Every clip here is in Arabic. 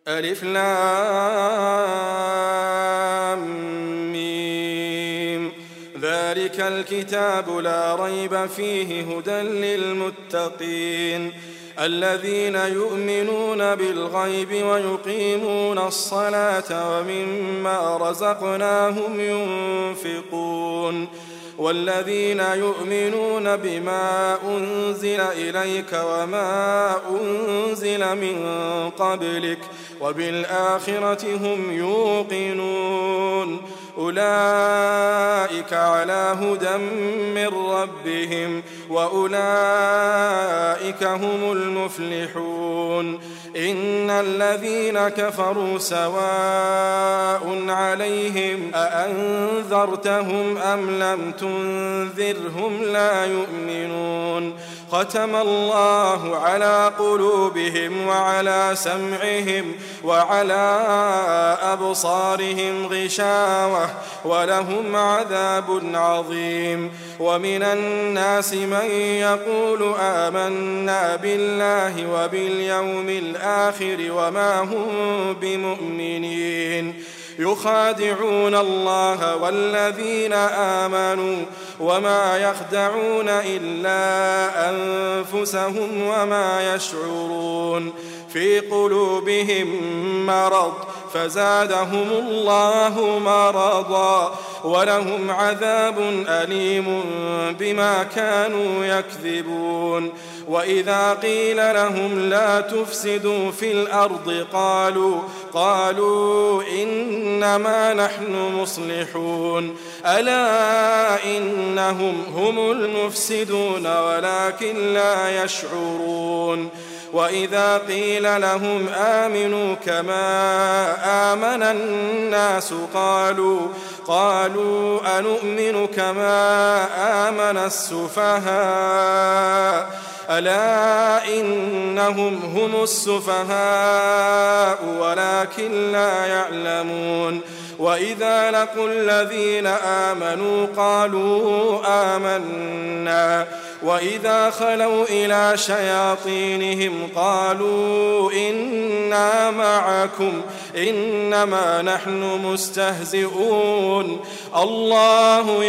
ألف لام ميم. ذلك الكتاب لا ريب فيه هدى للمتقين الذين يؤمنون بالغيب ويقيمون الصلاة ومما رزقناهم ينفقون والذين يؤمنون بما أنزل إليك وما أنزل من قبلك وبالآخرة هم يوقنون أولئك على هدى من ربهم وأولئك هم المفلحون إن الذين كفروا سواء عليهم أأنذرتهم أم لم تنذرهم لا يؤمنون ختم الله على قلوبهم وعلى سمعهم وعلى أبصارهم غشاوة ولهم عذاب عظيم ومن الناس من يقول آمنا بالله وباليوم الآخر وما هم بمؤمنين يخادعون الله والذين آمنوا وما يخدعون إلا أنفسهم وما يشعرون في قلوبهم مرض فزادهم الله مرضا ولهم عذاب أليم بما كانوا يكذبون وإذا قيل لهم لا تفسدوا في الأرض قالوا إنما نحن مصلحون ألا إنهم هم المفسدون ولكن لا يشعرون وإذا قيل لهم آمنوا كما آمن الناس قالوا أنؤمن كما آمن السفهاء ألا إنهم هم السفهاء ولكن لا يعلمون وإذا لقوا الذين آمنوا قالوا آمنا وإذا خلوا إلى شياطينهم قالوا إنا معكم إنما نحن مستهزئون الله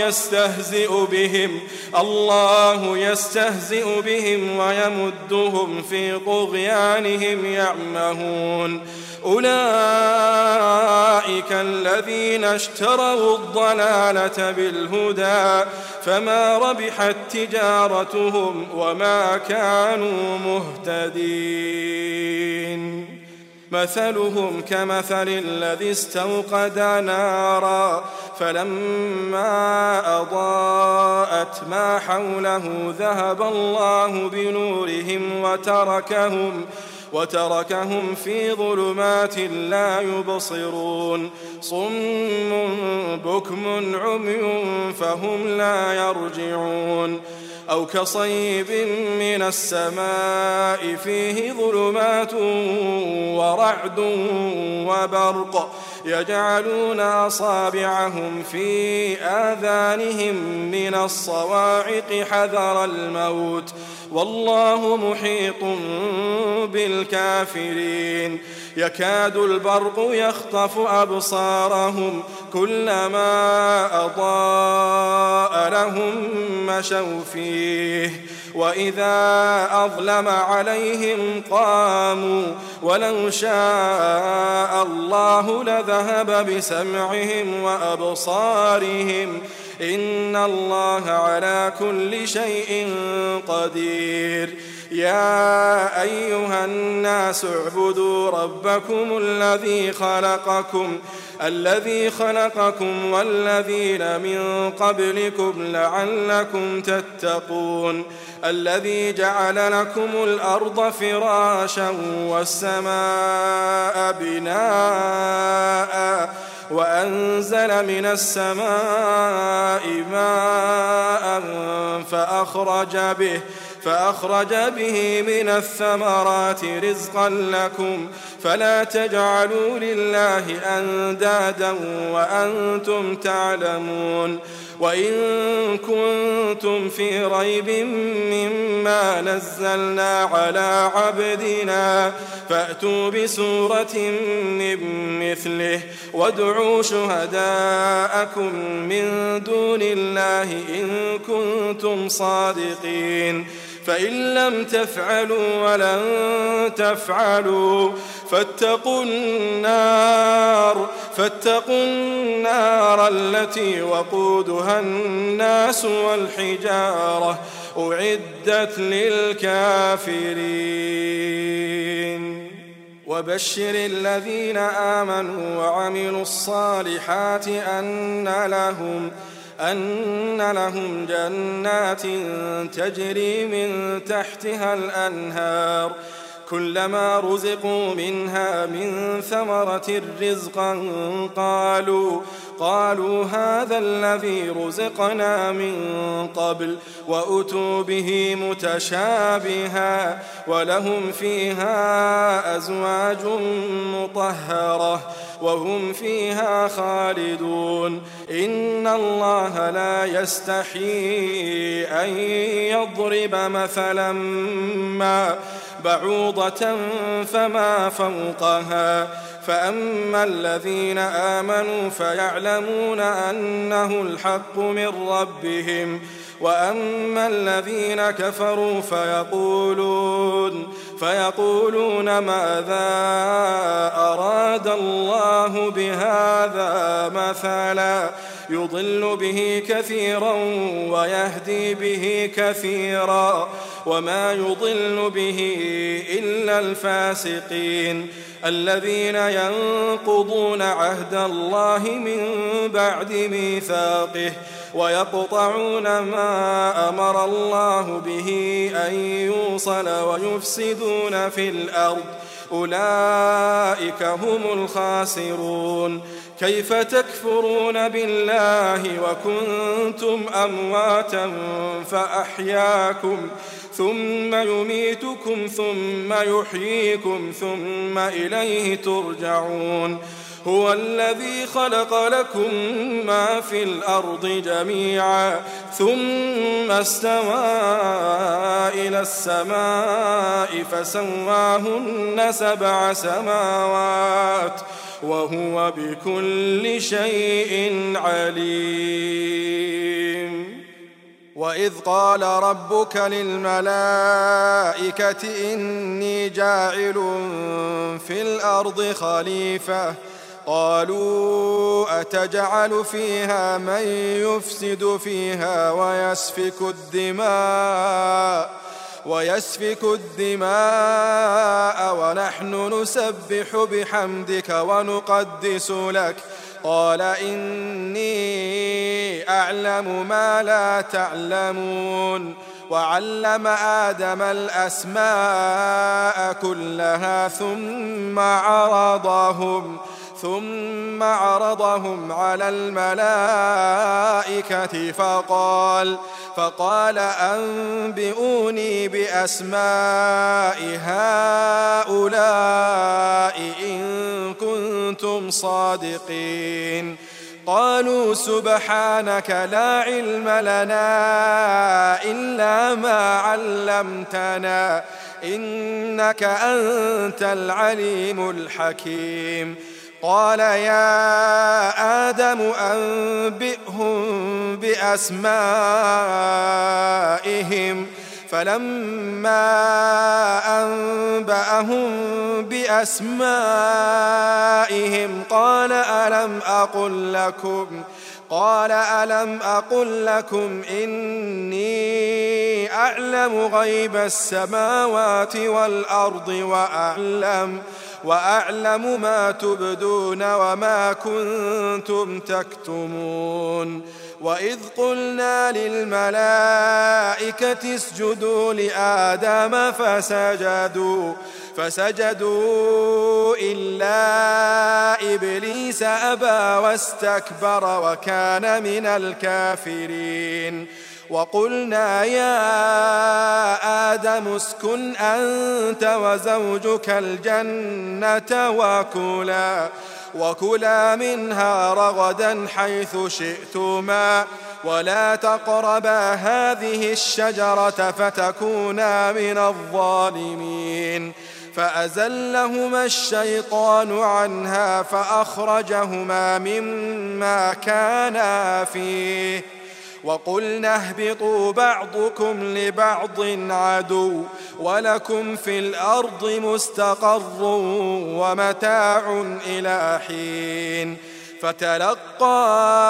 يستهزئ بهم ويمدهم في طغيانهم يعمهون أولئك الذين اشتروا الضلالة بالهدى فما ربحت تجارتهم وما كانوا مهتدين مثلهم كمثل الذي استوقد نارا فلما أضاءت ما حوله ذهب الله بنورهم وتركهم في ظلمات لا يبصرون صم بكم عمي فهم لا يرجعون أو كصيب من السماء فيه ظلمات ورعد وبرق يجعلون أصابعهم في آذانهم من الصواعق حذر الموت والله محيط بالكافرين يكاد البرق يخطف أبصارهم كلما أضاء لهم مشوا فيه وإذا أظلم عليهم قاموا ولو شاء الله لذهب بسمعهم وأبصارهم إن الله على كل شيء قدير يا أيها الناس اعبدوا ربكم الذي خلقكم والذين من قبلكم لعلكم تتقون الذي جعل لكم الأرض فراشا والسماء بناء وأنزل من السماء ماء فأخرج به من الثمرات رزقا لكم فلا تجعلوا لله أندادا وأنتم تعلمون وإن كنتم في ريب مما نزلنا على عبدنا فأتوا بسورة من مثله وادعوا شهداءكم من دون الله إن كنتم صادقين فإن لم تفعلوا ولن تفعلوا فاتقوا النار التي وقودها الناس والحجارة أعدت للكافرين وبشر الذين آمنوا وعملوا الصالحات أن لهم جنات تجري من تحتها الأنهار كلما رزقوا منها من ثمرة رزقا قالوا هذا الذي رزقنا من قبل وأتوا به متشابها ولهم فيها أزواج مطهرة وهم فيها خالدون إن الله لا يستحيي أن يضرب مثلا ما بعوضة فما فوقها فأما الذين آمنوا فيعلمون أنه الحق من ربهم وأما الذين كفروا فيقولون ماذا أراد الله بهذا مثلا يضل به كثيرا ويهدي به كثيرا وما يضل به إلا الفاسقين الذين ينقضون عهد الله من بعد ميثاقه ويقطعون ما أمر الله به أن يوصل ويفسدون في الأرض أولئك هم الخاسرون كيف تكفرون بالله وكنتم أمواتا فأحياكم ثم يميتكم ثم يحييكم ثم إليه ترجعون هو الذي خلق لكم ما في الأرض جميعا ثم استوى إلى السماء فسواهن 7 سماوات وهو بكل شيء عليم وإذ قال ربك للملائكة إني جاعل في الأرض خليفة قالوا أتجعل فيها من يفسد فيها ويسفك الدماء ونحن نسبح بحمدك ونقدس لك قال إني أعلم ما لا تعلمون وعلم آدم الأسماء كلها ثم عرضهم على الملائكة فقال أنبئوني بأسماء هؤلاء إن كنتم صادقين قالوا سبحانك لا علم لنا إلا ما علمتنا إنك أنت العليم الحكيم قال يا آدم أنبئهم بأسمائهم فلما أنبأهم بأسمائهم قال ألم أقل لكم إني أعلم غيب السماوات والأرض وأعلم ما تبدون وما كنتم تكتمون وإذ قلنا للملائكة اسجدوا لآدم فسجدوا إلا إبليس أبى واستكبر وكان من الكافرين وقلنا يا آدم اسكن أنت وزوجك الجنة وكلا منها رغدا حيث شئتما ولا تقربا هذه الشجرة فتكونا من الظالمين فأزلهما الشيطان عنها فأخرجهما مما كانا فيه وقلنا اهبطوا بعضكم لبعض عدو ولكم في الأرض مستقر ومتاع إلى حين فتلقى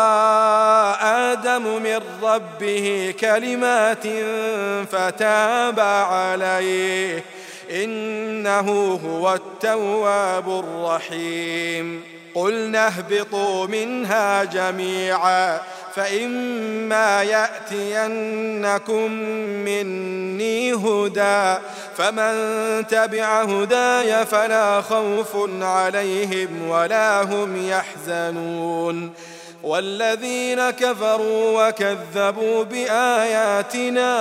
آدم من ربه كلمات فتاب عليه إنه هو التواب الرحيم قلنا اهبطوا منها جميعا فإما يأتينكم مني هدى فمن تبع هداي فلا خوف عليهم ولا هم يحزنون والذين كفروا وكذبوا بآياتنا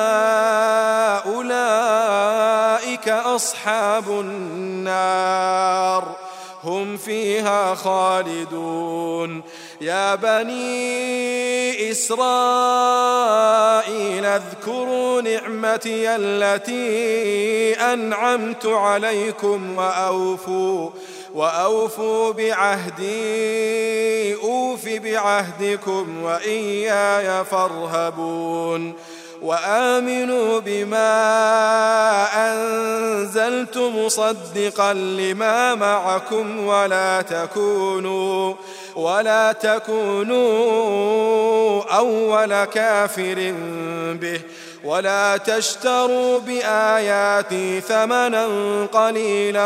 أولئك أصحاب النار هم فيها خالدون يا بني إسرائيل اذكروا نعمتي التي أنعمت عليكم وأوفوا بعهدي أوف بعهدكم وإياي فارهبون وآمنوا بما أنزلت مصدقا لما معكم ولا تكونوا أول كافر به ولا تشتروا بآياتي ثمنا قليلا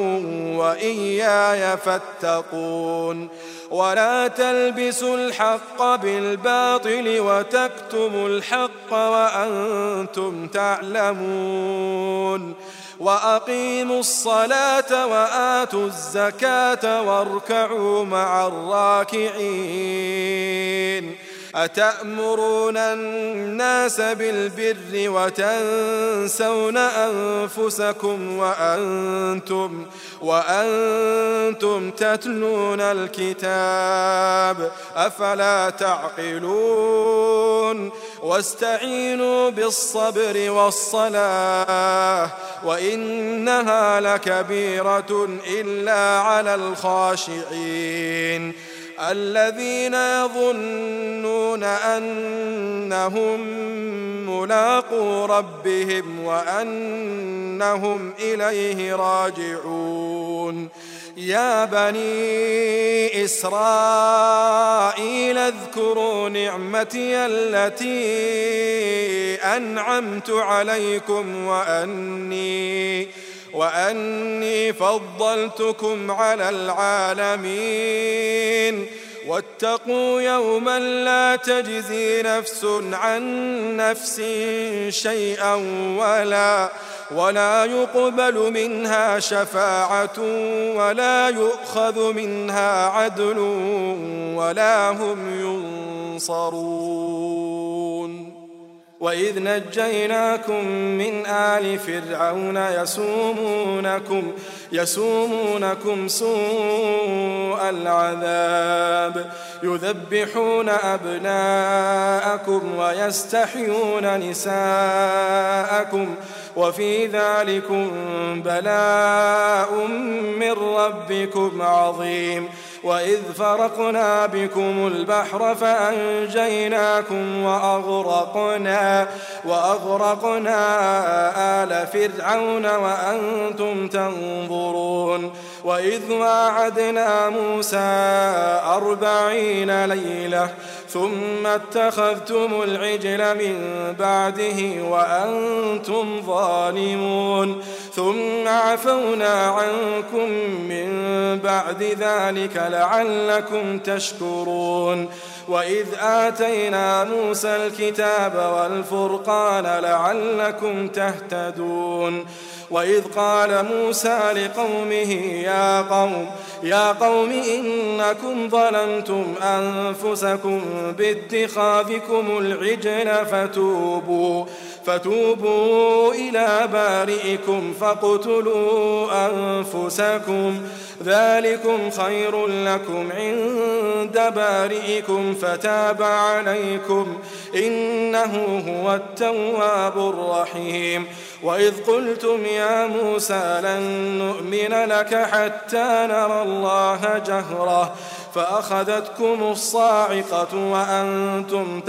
وإياي فاتقون ولا تلبسوا الحق بالباطل وتكتموا الحق وأنتم تعلمون وأقيموا الصلاة وآتوا الزكاة واركعوا مع الراكعين أتأمرون الناس بالبر وتنسون أنفسكم وأنتم تتلون الكتاب أفلا تعقلون واستعينوا بالصبر والصلاة وإنها لكبيرة إلا على الخاشعين الذين يظنون أنهم ملاقو ربهم وأنهم إليه راجعون يا بني إسرائيل اذكروا نعمتي التي أنعمت عليكم وأني فضلتكم على العالمين واتقوا يوما لا تجزي نفس عن نفس شيئا ولا يقبل منها شفاعة ولا يؤخذ منها عدل ولا هم ينصرون وإذ نجيناكم من آل فرعون يسومونكم سوء العذاب يذبحون أبناءكم ويستحيون نساءكم وفي ذلكم بلاء من ربكم عظيم وإذ فرقنا بكم البحر فأنجيناكم وأغرقنا آل فرعون وأنتم تنظرون وإذ واعدنا موسى 40 ليلة ثم اتخذتم العجل من بعده وأنتم ظالمون ثم عفونا عنكم من بعد ذلك لعلكم تشكرون وإذ آتينا موسى الكتاب والفرقان لعلكم تهتدون وإذ قال موسى لقومه يا قوم إنكم ظلمتم أنفسكم باتخاذكم العجل فتوبوا إلى بارئكم فاقتلوا أنفسكم ذلكم خير لكم عند بارئكم فتاب عليكم إنه هو التواب الرحيم. وإذ قلتم يا موسى لن نؤمن لك حتى نرى الله جهرة فأخذتكم الصاعقة وأنتم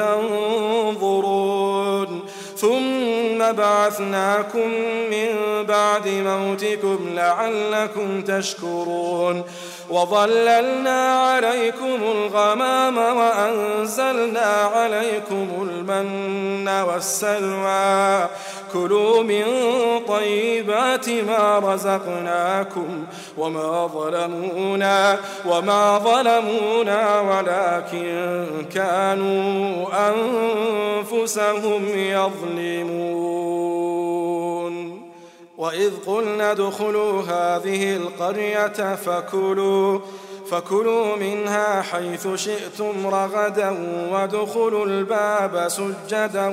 تنظرون ثم بعثناكم من بعد موتكم لعلكم تشكرون وظللنا عليكم الغمام وأنزلنا عليكم المن والسلوى كلوا من طيبات ما رزقناكم وما ظلمونا ولكن كانوا أنفسهم يظلمون. وإذ قلنا ادخلوا هذه القرية فكلوا منها حيث شئتم رغدا وادخلوا الباب سجدا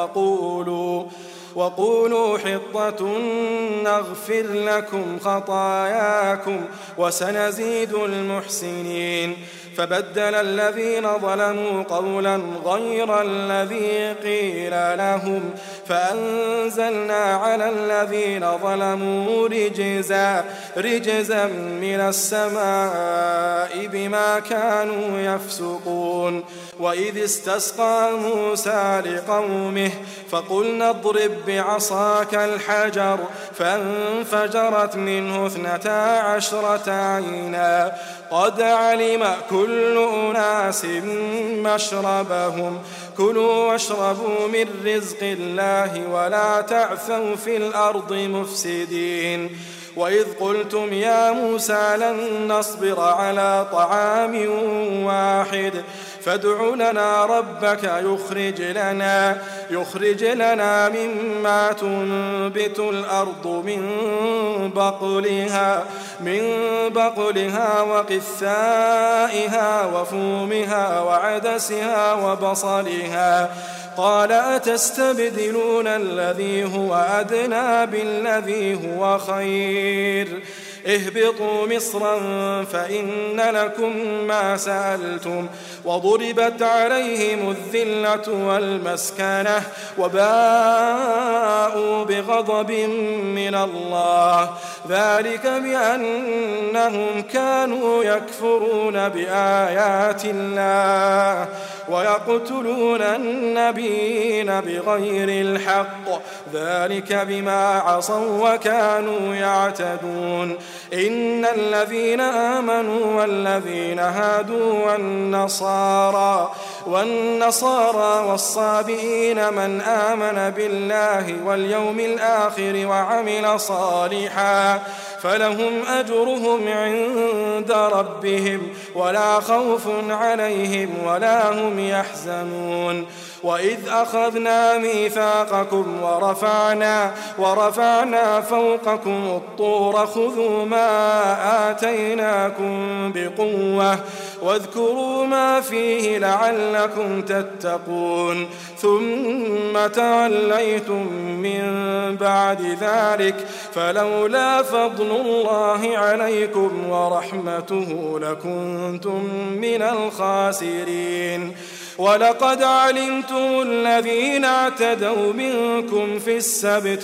وقولوا حطة نغفر لكم خطاياكم وسنزيد المحسنين. فبدل الذين ظلموا قولا غير الذي قيل لهم فأنزلنا على الذين ظلموا رجزا من السماء بما كانوا يفسقون. وإذ استسقى موسى لقومه فقلنا اضرب بعصاك الحجر فانفجرت منه 12 عينا قد علم كل أناس مشربهم كلوا واشربوا من رزق الله ولا تعثوا في الأرض مفسدين. وإذ قلتم يا موسى لن نصبر على طعام واحد فادع لنا ربك يخرج لنا مما تنبت الأرض من بقلها وقثائها وفومها وعدسها وبصلها قال أتستبدلون الذي هو أدنى بالذي هو خير اهبطوا مصرا فإن لكم ما سألتم وضربت عليهم الذلة والمسكنة وباءوا بغضب من الله ذلك بأنهم كانوا يكفرون بآيات الله ويقتلون النبيين بغير الحق ذلك بما عصوا وكانوا يعتدون. إن الذين آمنوا والذين هادوا والنصارى والصابئين من آمن بالله واليوم الآخر وعمل صالحا فلهم أجرهم عند ربهم ولا خوف عليهم ولا هم يحزنون. وإذ أخذنا ميثاقكم ورفعنا فوقكم الطور خذوا ما آتيناكم بقوة واذكروا ما فيه لعلكم تتقون ثم توليتم من بعد ذلك فلولا فضل الله عليكم ورحمته لكنتم من الخاسرين. ولقد علمتم الذين اعتدوا منكم في السبت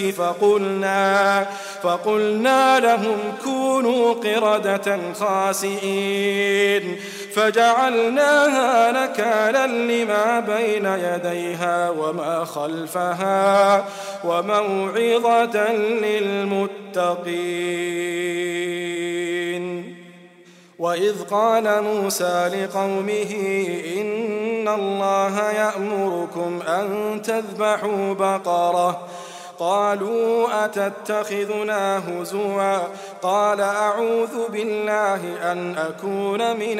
فقلنا لهم كونوا قردة خاسئين فجعلناها نكالا لما بين يديها وما خلفها وموعظة للمتقين. وإذ قال موسى لقومه إن الله يأمركم أن تذبحوا بقرة قالوا أتتخذنا هزوا قال أعوذ بالله أن أكون من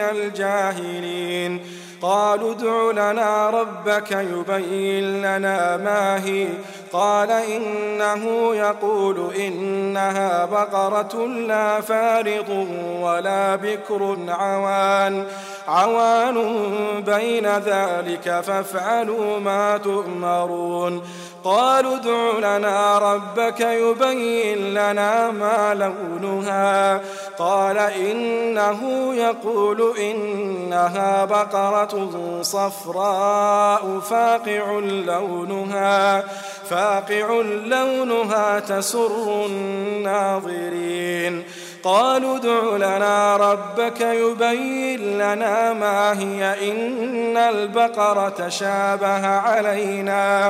الجاهلين. قالوا ادع لنا ربك يبين لنا ما هي قال إنه يقول إنها بقرة لا فارض ولا بكر عوان بين ذلك فافعلوا ما تؤمرون قالوا ادع لنا ربك يبين لنا ما لونها قال إنه يقول إنها بقرة صفراء فاقع لونها تسر الناظرين قالوا ادع لنا ربك يبين لنا ما هي إن البقرة شابه علينا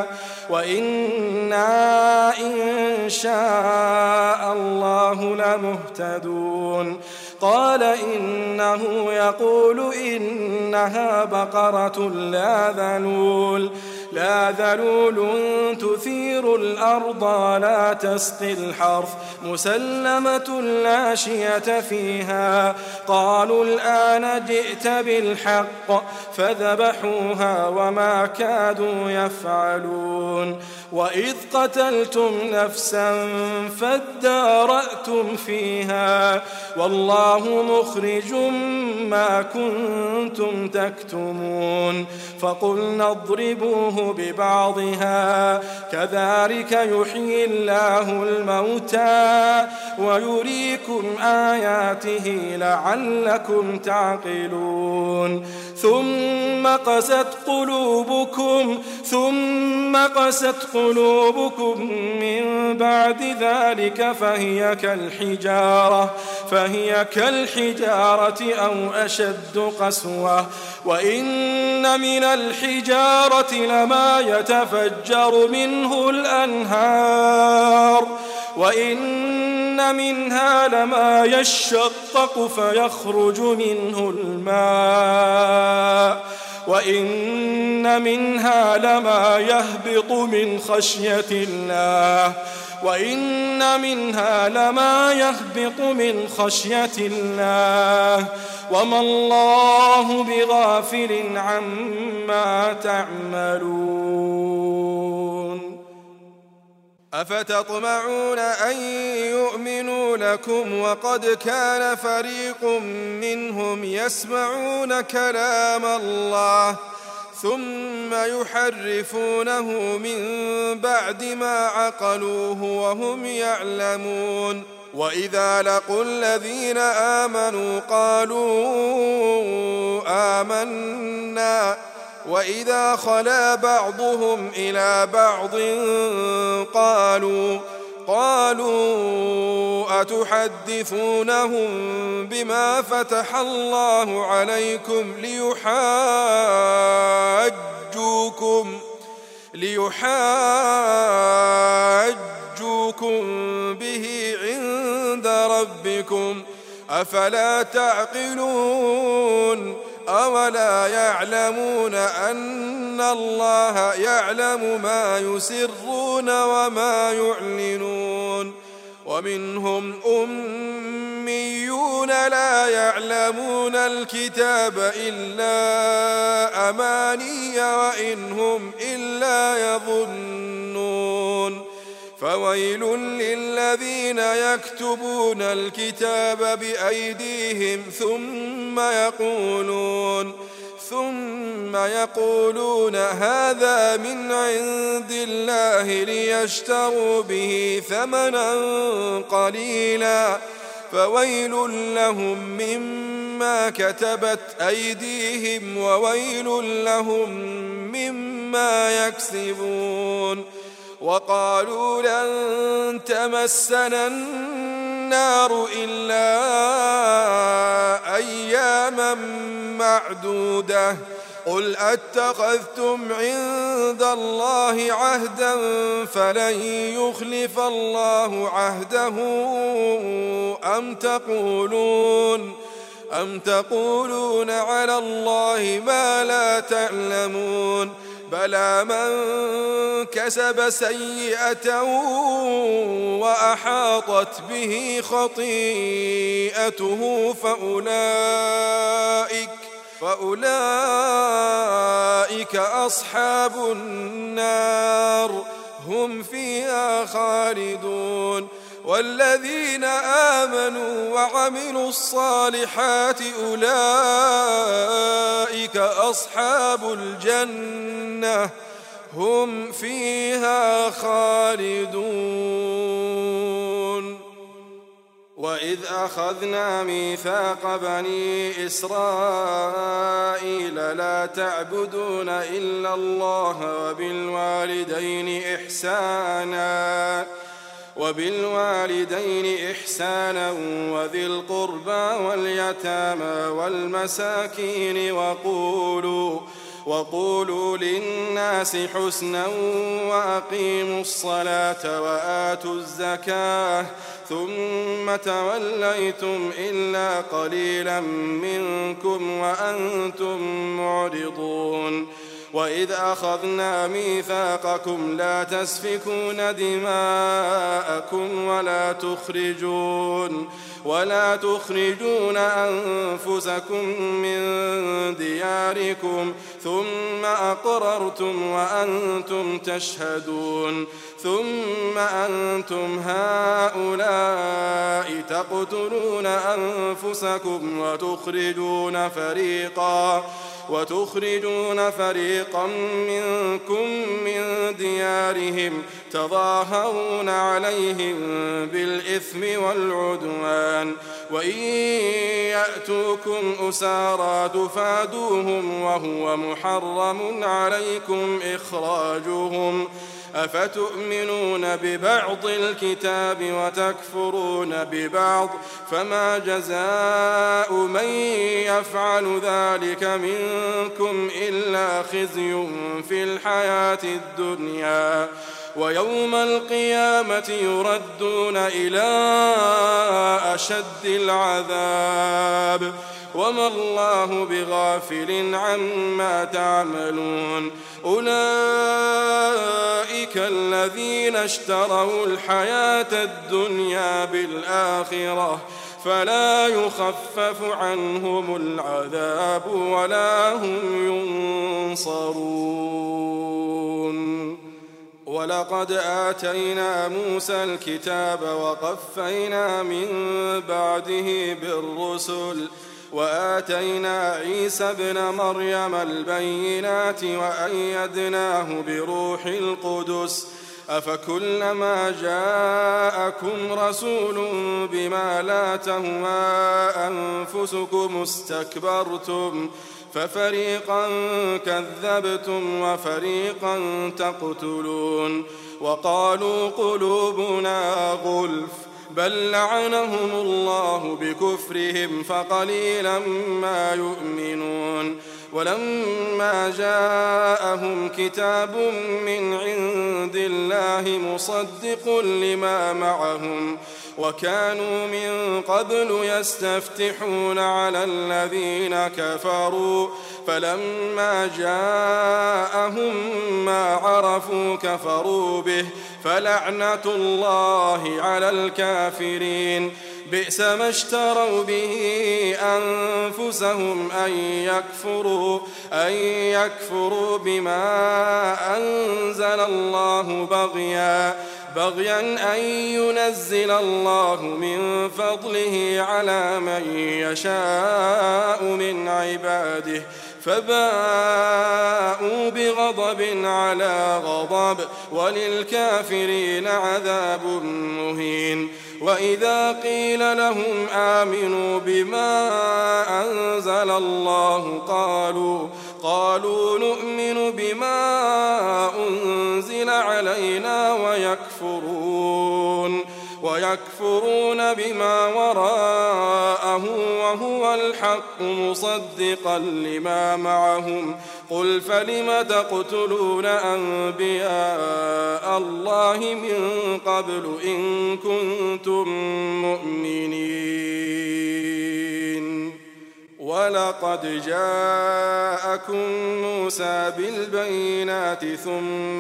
وإنا إن شاء الله لمهتدون قال إنه يقول إنها بقرة لا ذلول تثير الأرض لا تسقي الحرث مسلمة لا شية فيها قالوا الآن جئت بالحق فذبحوها وما كادوا يفعلون وإذ قتلتم نفسا فادارأتم فيها والله مخرج ما كنتم تكتمون فقلنا اضربوه ببعضها كذلك يحيي الله الموتى ويريكم آياته لعلكم تعقلون ثم قست قلوبكم من بعد ذلك فهي كالحجارة أو أشد قسوة وإن من الحجارة لما يتفجر منه الأنهار وإن منها لما يشقق فيخرج منه الماء وإن منها لما يهبط من خشية الله وما الله بغافل عما تعملون أفتطمعون أن يؤمنوا لكم وقد كان فريق منهم يسمعون كلام الله ثم يحرفونه من بعد ما عقلوه وهم يعلمون وإذا لقوا الذين آمنوا قالوا آمنا وإذا خلا بعضهم إلى بعض قالوا أتحدثونهم بما فتح الله عليكم ليحاجوكم به عند ربكم أفلا تعقلون أولا يعلمون أن الله يعلم ما يسرون وما يعلنون ومنهم أميون لا يعلمون الكتاب إلا أماني وإن هم إلا يظنون فويل للذين يكتبون الكتاب بأيديهم ثم يقولون هذا من عند الله ليشتروا به ثمنا قليلا فويل لهم مما كتبت أيديهم وويل لهم مما يكسبون وقالوا لن تمسنا النار إلا أياما معدودة قل أتخذتم عند الله عهدا فلن يخلف الله عهده أم تقولون على الله ما لا تعلمون بلى من كسب سيئة وأحاطت به خطيئته فأولئك أصحاب النار هم فيها خالدون والذين آمنوا وعملوا الصالحات أولئك أصحاب الجنة هم فيها خالدون وإذ أخذنا ميثاق بني إسرائيل لا تعبدون إلا الله وبالوالدين إحسانا وذي القربى واليتامى والمساكين وقولوا للناس حسنا وأقيموا الصلاة وآتوا الزكاة ثم توليتم إلا قليلا منكم وأنتم معرضون وإذ أخذنا ميثاقكم لا تسفكون دماءكم ولا تخرجون أنفسكم من دياركم ثم أقررتم وأنتم تشهدون ثم أنتم هؤلاء تقتلون أنفسكم وتخرجون فريقا منكم من ديارهم تظاهرون عليهم بالإثم والعدوان وإن يأتوكم أسارى تفادوهم وهو محرم عليكم إخراجهم أفتؤمنون ببعض الكتاب وتكفرون ببعض فما جزاء من يفعل ذلك منكم إلا خزي في الحياة الدنيا ويوم القيامة يردون إلى أشد العذاب وما الله بغافل عما تعملون أولئك الذين اشتروا الحياة الدنيا بالآخرة فلا يخفف عنهم العذاب ولا هم ينصرون ولقد آتينا موسى الكتاب وقفينا من بعده بالرسل وآتينا عيسى ابن مريم البينات وأيدناه بروح القدس أفكلما جاءكم رسول بما لا تهوى أنفسكم استكبرتم ففريقا كذبتم وفريقا تقتلون وقالوا قلوبنا غلف بل لعنهم الله بكفرهم فقليلا ما يؤمنون ولما جاءهم كتاب من عند الله مصدق لما معهم وكانوا من قبل يستفتحون على الذين كفروا فلما جاءهم ما عرفوا كفروا به فلعنة الله على الكافرين بئس ما اشتروا به أنفسهم أن يكفروا بما أنزل الله بغيا أن ينزل الله من فضله على من يشاء من عباده فباءوا بغضب على غضب وللكافرين عذاب مهين وإذا قيل لهم آمنوا بما أنزل الله قالوا نؤمن بما أنزل علينا ويكفرون بما وراءه وهو الحق مصدقا لما معهم قل فلم تقتلون أنبياء الله من قبل إن كنتم مؤمنين ولقد جاءكم موسى بالبينات ثم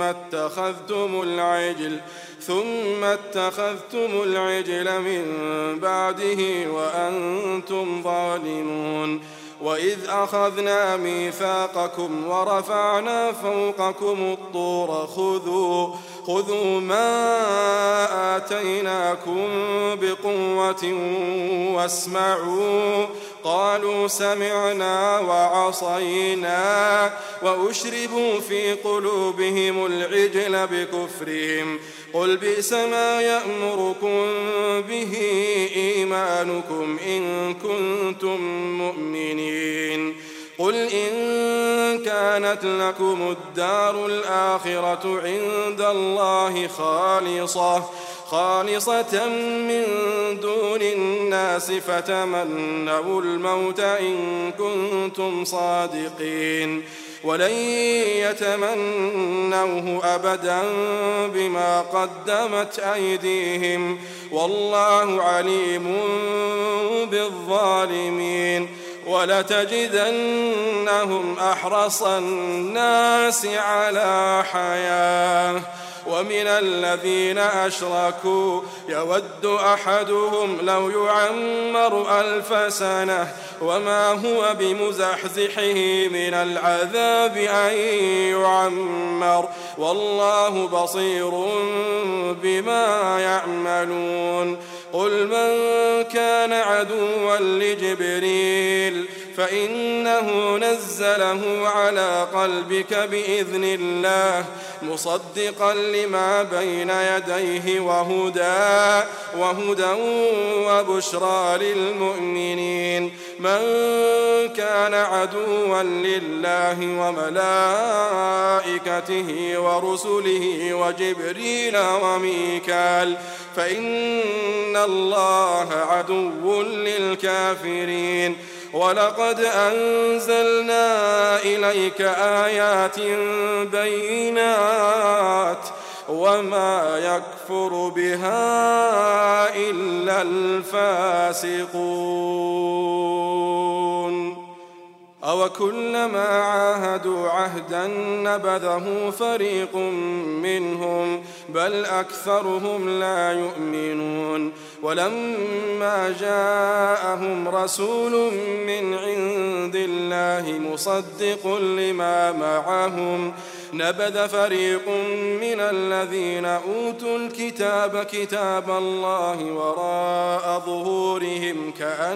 اتخذتم العجل من بعده وأنتم ظالمون وإذ أخذنا ميثاقكم ورفعنا فوقكم الطور خذوا ما آتيناكم بقوة واسمعوا قالوا سمعنا وعصينا وأشربوا في قلوبهم العجل بكفرهم قل بئس ما يأمركم به إيمانكم إن كنتم مؤمنين قل إن كانت لكم الدار الآخرة عند الله خالصة من دون الناس فتمنوا الموت إن كنتم صادقين ولن يتمنوه أبدا بما قدمت أيديهم والله عليم بالظالمين ولتجدنهم أحرص الناس على حياة ومن الذين أشركوا يود أحدهم لو يعمر 1000 سنة وما هو بمزحزحه من العذاب أن يعمر والله بصير بما يعملون قل من كان عدوا لجبريل فإنه نزله على قلبك بإذن الله مصدقا لما بين يديه وهدى وبشرى للمؤمنين من كان عدوا لله وملائكته ورسله وجبريل وميكال فإن الله عدو للكافرين ولقد أنزلنا إليك آيات بينات وما يكفر بها إلا الفاسقون أو كلما عاهدوا عهدا نبذه فريق منهم بل أكثرهم لا يؤمنون ولما جاءهم رسول من عند الله مصدق لما معهم نبذ فريق من الذين أوتوا الكتاب كتاب الله وراء ظهورهم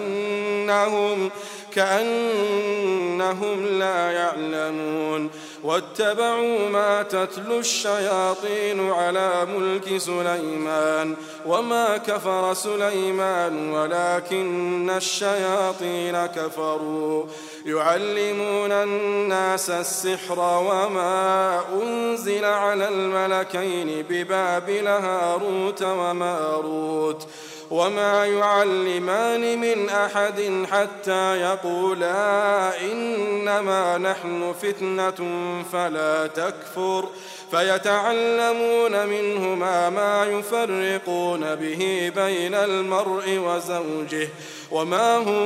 كأنهم لا يعلمون واتبعوا ما تتلو الشياطين على ملك سليمان وما كفر سليمان ولكن الشياطين كفروا يعلمون الناس السحر وما أنزل على الملكين ببابل هاروت وماروت وما يعلمان من أحد حتى يقولا إنما نحن فتنة فلا تكفر فيتعلمون منهما ما يفرقون به بين المرء وزوجه وما هم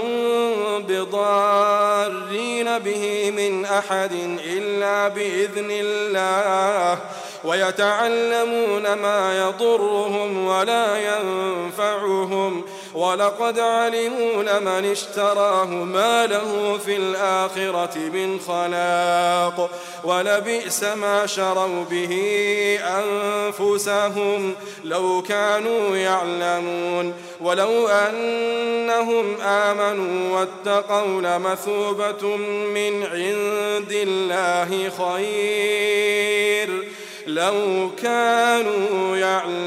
بضارين به من أحد إلا بإذن الله ويتعلمون ما يضرهم ولا ينفعهم ولقد علموا لمن اشتراه ما له في الآخرة من خلاق ولبئس ما شروا به أنفسهم لو كانوا يعلمون ولو أنهم آمنوا واتقوا لمثوبة من عند الله خير لو كانوا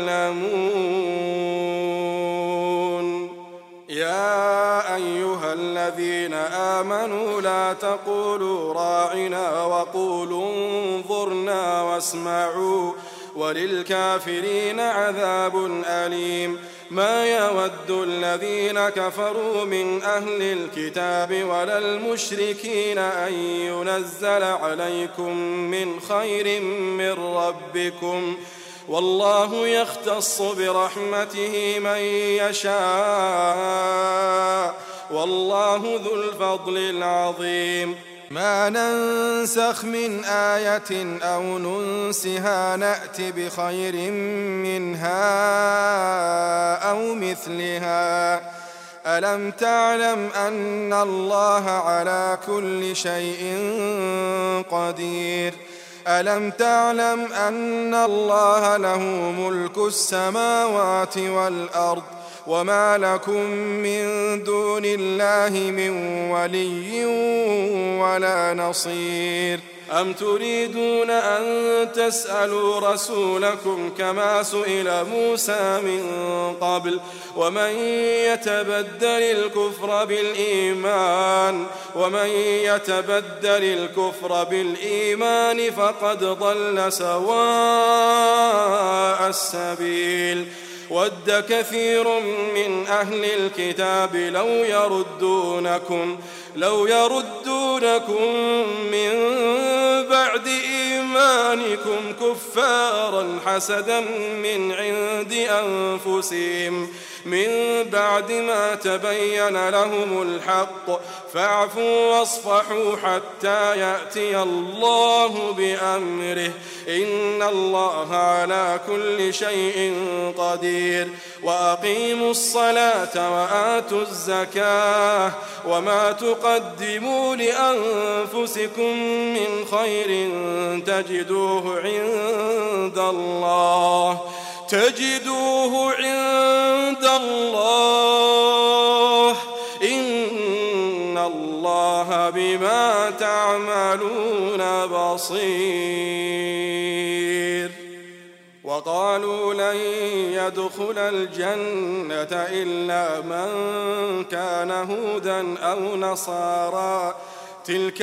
يعلمون يا أيها الذين آمنوا لا تقولوا راعنا وقولوا انظرنا واسمعوا وللكافرين عذاب أليم ما يود الذين كفروا من أهل الكتاب ولا المشركين أن ينزل عليكم من خير من ربكم والله يختص برحمته من يشاء والله ذو الفضل العظيم ما ننسخ من آية أو ننسها نأت بخير منها أو مثلها ألم تعلم أن الله على كل شيء قدير ألم تعلم أن الله له ملك السماوات والأرض وما لكم من دون الله من ولي ولا نصير أم تريدون أن تسألوا رسولكم كما سئل موسى من قبل ومن يتبدل الكفر بالإيمان فقد ضل سواء السبيل ود كثير من أهل الكتاب لو يردونكم من بعد إيمانكم كفارا حسدا من عند أنفسهم من بعد ما تبين لهم الحق فاعفوا واصفحوا حتى يأتي الله بأمره إن الله على كل شيء قدير وأقيموا الصلاة وآتوا الزكاة وما تقدموا لأنفسكم من خير تجدوه عند الله إن الله بما تعملون بصير وقالوا لن يدخل الجنة إلا من كان هودا أو نصارى تلك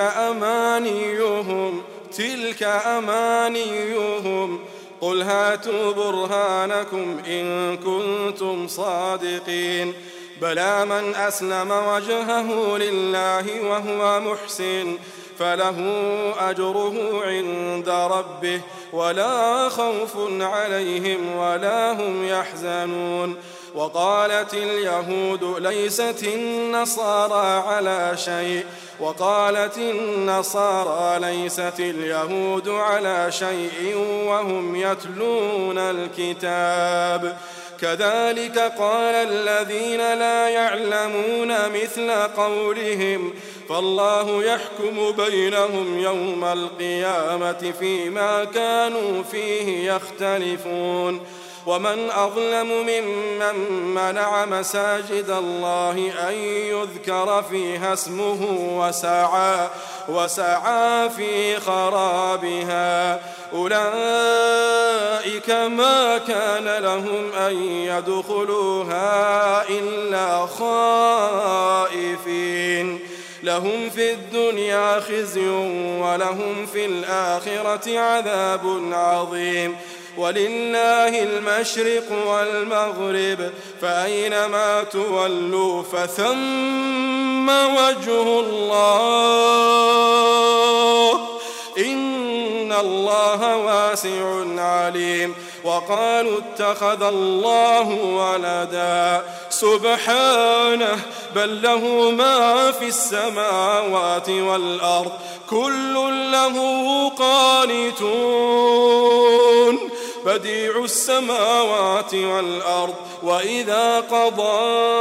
أمانيهم قل هاتوا برهانكم إن كنتم صادقين بلى من أسلم وجهه لله وهو محسن فله أجره عند ربه ولا خوف عليهم ولا هم يحزنون وقالت اليهود ليست النصارى على شيء وقالت النصارى ليست اليهود على شيء وهم يتلون الكتاب كذلك قال الذين لا يعلمون مثل قولهم فالله يحكم بينهم يوم القيامة فيما كانوا فيه يختلفون ومن أظلم ممن منع مساجد الله أن يذكر فيها اسمه وسعى في خرابها أولئك ما كان لهم أن يدخلوها إلا خائفين لهم في الدنيا خزي ولهم في الآخرة عذاب عظيم ولله المشرق والمغرب فأينما تولوا فثم وجه الله إن الله واسع عليم وقالوا اتخذ الله ولدا سبحانه بل له ما في السماوات والأرض كل له قانتون بديع السماوات والأرض وإذا قضى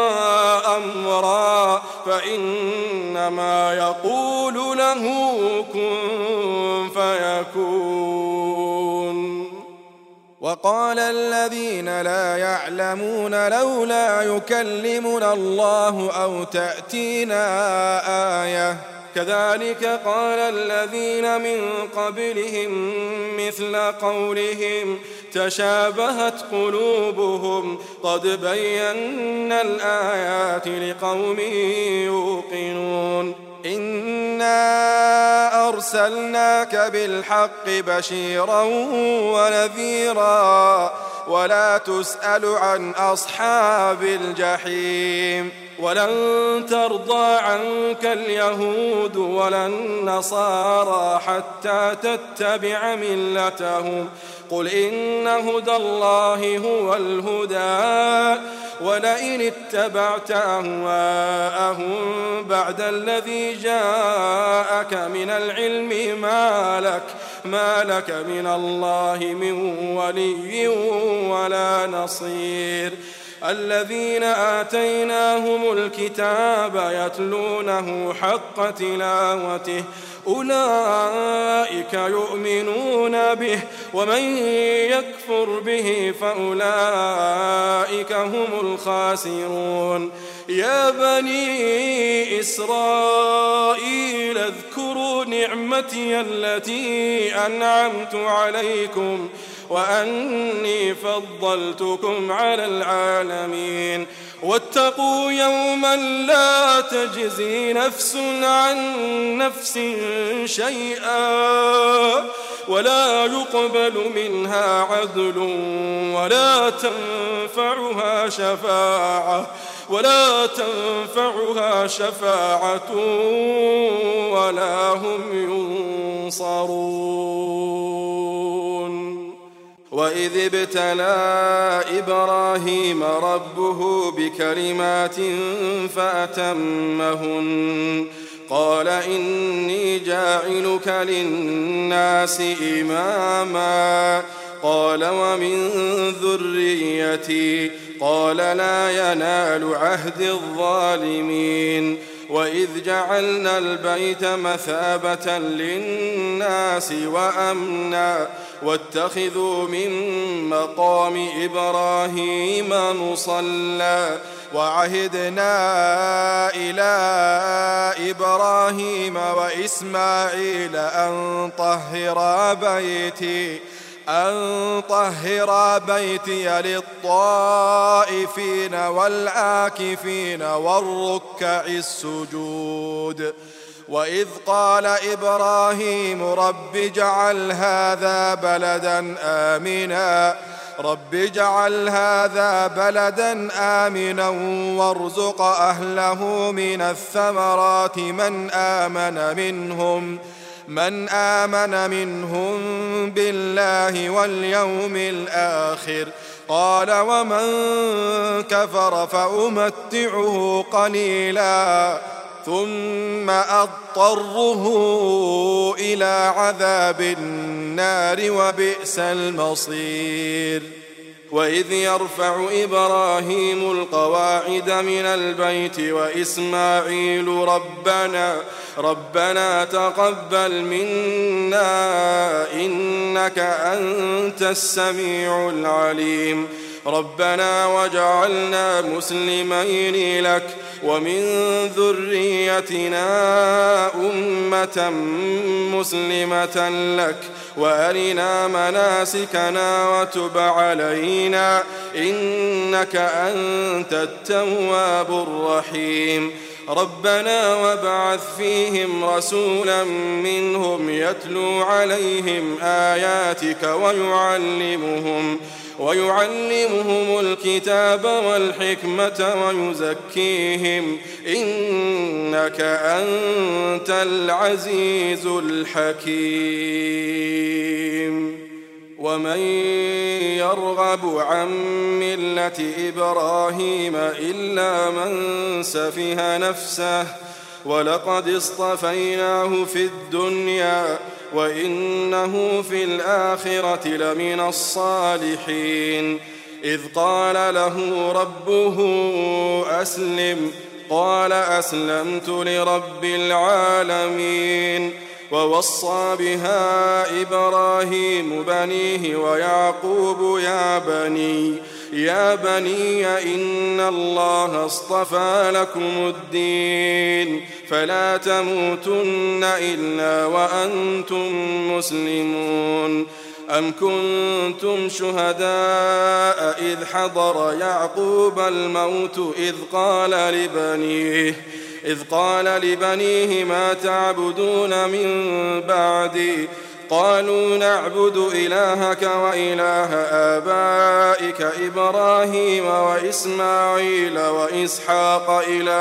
أمرا فإنما يقول له كن فيكون وقال الذين لا يعلمون لولا يكلمنا الله أو تأتينا آية كذلك قال الذين من قبلهم مثل قولهم تشابهت قلوبهم قد بينا الآيات لقوم يوقنون إنا أرسلناك بالحق بشيرا ونذيرا ولا تسأل عن أصحاب الجحيم ولن ترضى عنك اليهود ولا النصارى حتى تتبع ملتهم قل إن هدى الله هو الهدى ولئن اتبعت أهواءهم بعد الذي جاءك من العلم ما لك من الله من ولي ولا نصير الذين آتيناهم الكتاب يتلونه حق تلاوته أولئك يؤمنون به ومن يكفر به فأولئك هم الخاسرون يا بني إسرائيل اذكروا نعمتي التي أنعمت عليكم وأني فضلتكم على العالمين واتقوا يوما لا تجزي نفس عن نفس شيئا ولا يقبل منها عدل ولا تنفعها شفاعة ولا هم ينصرون وإذ ابتلى إبراهيم ربه بكلمات فأتمهن قال إني جاعلك للناس إماما قال ومن ذريتي قال لا ينال عهد الظالمين وإذ جعلنا البيت مثابة للناس وأمنا واتخذوا من مقام إبراهيم مصلى وعهدنا إلى إبراهيم وإسماعيل أن طهر بيتي للطائفين والعاكفين والركع السجود وإذ قال إبراهيم رب اجعل هذا بلدا آمنا وارزق أهله من الثمرات من آمن منهم بالله واليوم الآخر قال ومن كفر فأمتعه قليلا ثم أضطره إلى عذاب النار وبئس المصير وإذ يرفع إبراهيم القواعد من البيت وإسماعيل ربنا تقبل منا إنك أنت السميع العليم ربنا واجعلنا مسلمين لك ومن ذريتنا أمة مسلمة لك وأرنا مناسكنا وتب علينا إنك أنت التواب الرحيم ربنا وابعث فيهم رسولا منهم يتلو عليهم آياتك ويعلمهم الكتاب والحكمة ويزكيهم إنك أنت العزيز الحكيم ومن يرغب عن ملة إبراهيم إلا من سفه نفسه ولقد اصطفيناه في الدنيا وإنه في الآخرة لمن الصالحين إذ قال له ربه أسلم قال أسلمت لرب العالمين ووصى بها إبراهيم بنيه ويعقوب يا بني إن الله اصطفى لكم الدين فلا تموتن إلا وأنتم مسلمون أم كنتم شهداء إذ حضر يعقوب الموت إذ قال لبنيه ما تعبدون من بعدي قالوا نعبد إلهك وإله آبائك إبراهيم وإسماعيل وإسحاق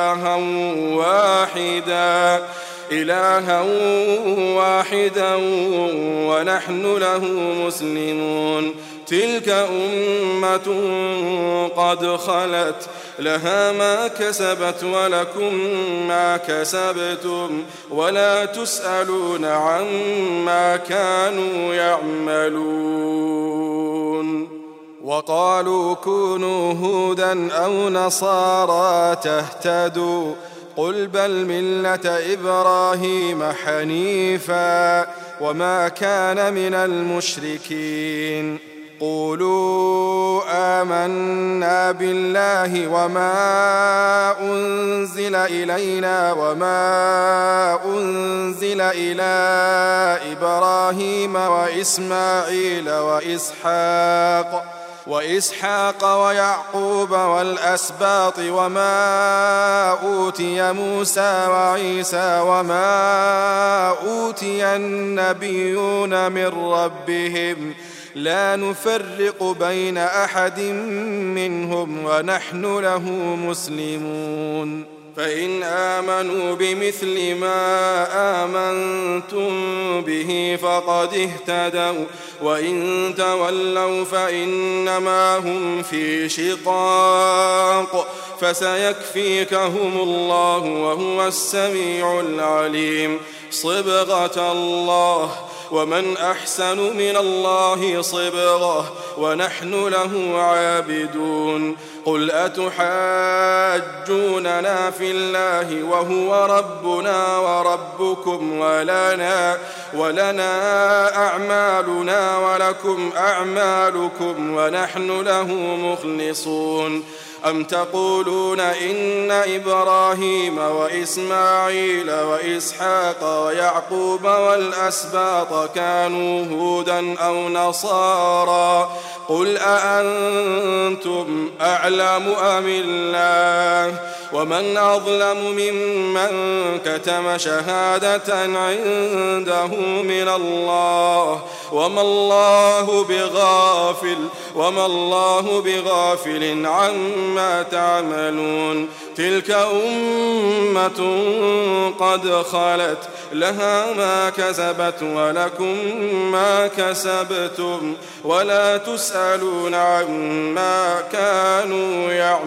إلها واحدا ونحن له مسلمون تلك أمة قد خلت لها ما كسبت ولكم ما كسبتم ولا تسألون عما كانوا يعملون وقالوا كونوا هودا أو نصارى تهتدوا قل بل ملة إبراهيم حنيفا وما كان من المشركين قولوا آمنا بالله وما أنزل إلينا وما أنزل إلى إبراهيم وإسماعيل وإسحاق ويعقوب والأسباط وما أوتي موسى وعيسى وما أوتي النبيون من ربهم لا نفرق بين أحد منهم ونحن له مسلمون فإن آمنوا بمثل ما آمنتم به فقد اهتدوا وإن تولوا فإنما هم في شقاق فسيكفيكهم الله وهو السميع العليم صبغة الله ومن أحسن من الله صبغة ونحن له عابدون قل أتحاجوننا في الله وهو ربنا وربكم ولنا أعمالنا ولكم أعمالكم ونحن له مخلصون أم تقولون إن إبراهيم وإسماعيل وإسحاق ويعقوب والأسباط كانوا هودا أو نصارى قل أأنتم أعلم أم الله ومن أظلم ممن كتم شهادة عنده من الله وما الله بغافل عما تعملون تلك أمة قد خلت لها ما كسبت ولكم ما كسبتم ولا تسألون عما كانوا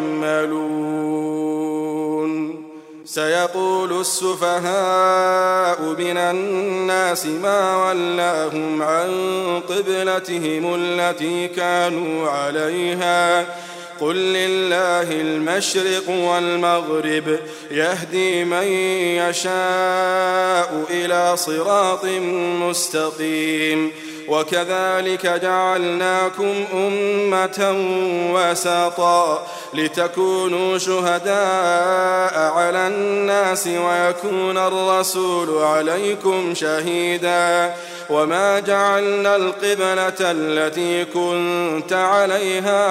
يعملون سيقول السفهاء من الناس ما ولاهم عن قبلتهم التي كانوا عليها قل لله المشرق والمغرب يهدي من يشاء إلى صراط مستقيم وكذلك جعلناكم أمة وسطا لتكونوا شهداء على الناس ويكون الرسول عليكم شهيدا وما جعلنا القبلة التي كنت عليها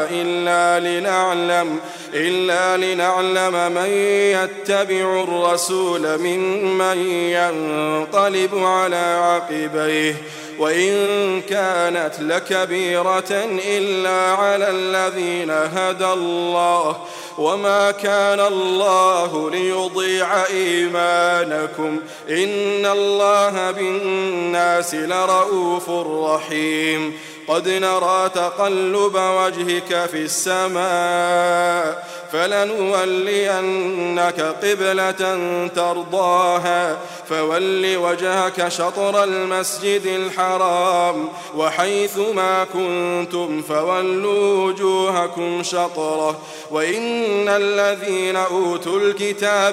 إلا لنعلم من يتبع الرسول ممن ينقلب على عقبيه وإن كانت لكبيرة إلا على الذين هدى الله وما كان الله ليضيع إيمانكم إن الله بالناس لرؤوف رحيم قد نرى تقلب وجهك في السماء فلنولينك قبلة ترضاها فول وجهك شطر المسجد الحرام وحيث ما كنتم فولوا وجوهكم شطره وإن الذين أوتوا الكتاب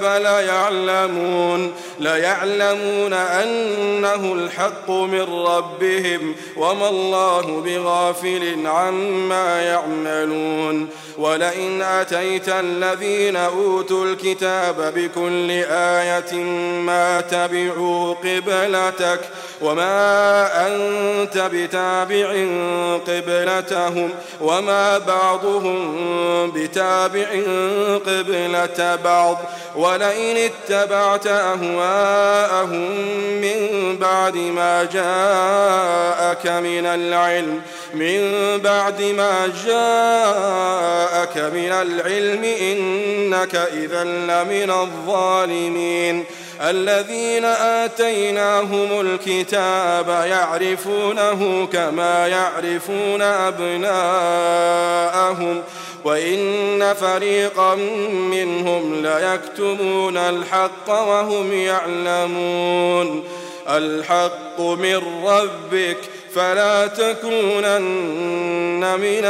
ليعلمون أنه الحق من ربهم وما الله بغافل عما يعملون ولئن أتيت الذين أوتوا الكتاب بكل آية ما تبعوا قبلتك وما أنت بتابع قبلتهم وما بعضهم بتابع قبلة بعض ولئن اتبعت أهواءهم من بعد ما جاءك من العلم إنك إذا لمن الظالمين الذين آتيناهم الكتاب يعرفونه كما يعرفون أبناءهم وإن فريقا منهم ليكتمون الحق وهم يعلمون الحق من ربك فلا تكونن من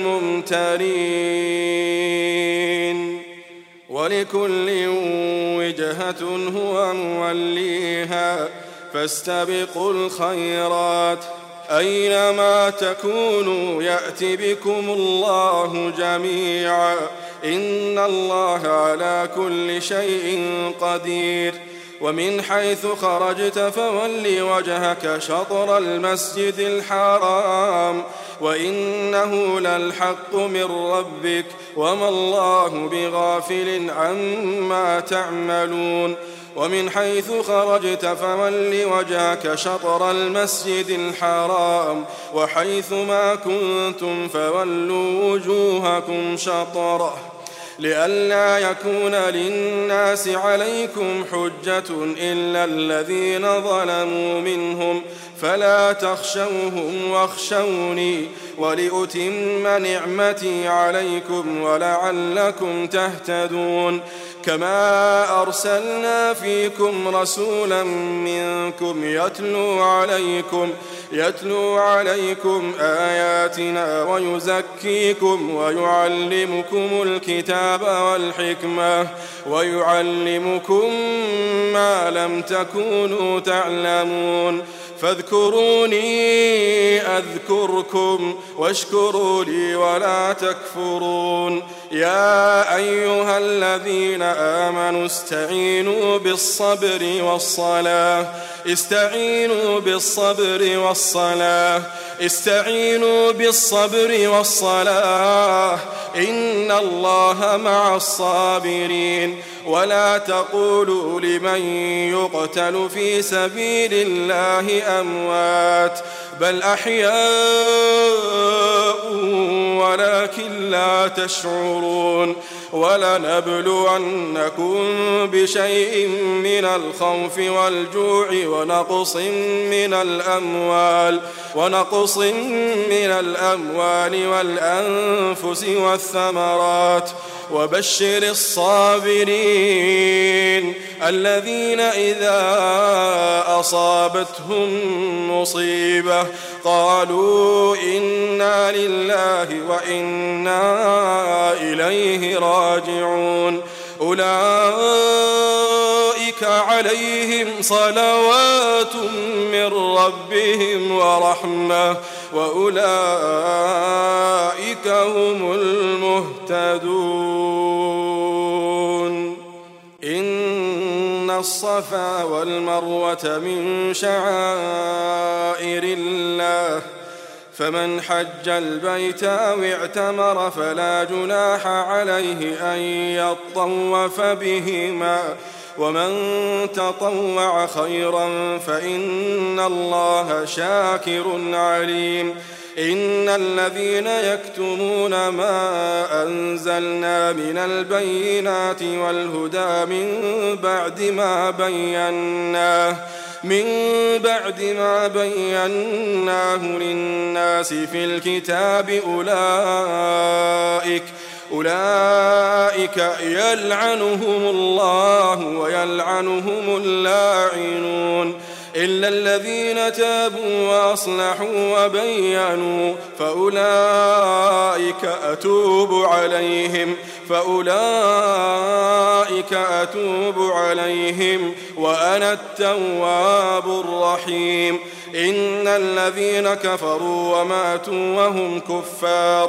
الممترين ولكل وجهة هو موليها فاستبقوا الخيرات أينما تكونوا يأت بكم الله جميعا إن الله على كل شيء قدير ومن حيث خرجت فول وجهك شطر المسجد الحرام وإنه للحق من ربك وما الله بغافل عما تعملون ومن حيث خرجت فول وجهك شطر المسجد الحرام وحيث ما كنتم فولوا وجوهكم شطره لئلا يكون للناس عليكم حجة إلا الذين ظلموا منهم فلا تخشوهم واخشوني ولأتم نعمتي عليكم ولعلكم تهتدون كما أرسلنا فيكم رسولا منكم يتلو عليكم آياتنا ويزكيكم ويعلمكم الكتاب والحكمة ويعلمكم ما لم تكونوا تعلمون فاذكروني أذكركم واشكروا لي ولا تكفرون يا أيها الذين آمنوا استعينوا بالصبر والصلاة إن الله مع الصابرين ولا تقولوا لمن يقتل في سبيل الله أموات بل أحياء ولكن لا تشعرون ولنبلونكم بشيء من الخوف والجوع ونقص من الأموال والأنفس والثمرات وبشر الصابرين الذين إذا أصابتهم مصيبة قالوا إنا لله وإنا إليه راجعون أولئك عليهم صلوات من ربهم ورحمة وأولئك هم المهتدون إن الصفا والمروة من شعائر الله فمن حج البيت أو اعتمر فلا جناح عليه أن يطوف بهما ومن تطوع خيرا فإن الله شاكر عليم إن الذين يكتمون ما أنزلنا من البينات والهدى من بعد ما بيناه للناس في الكتاب أولئك يلعنهم الله ويلعنهم اللاعنون إلا الذين تابوا وأصلحوا وبينوا فأولئك أتوب عليهم وأنا التواب الرحيم إن الذين كفروا وماتوا وهم كفار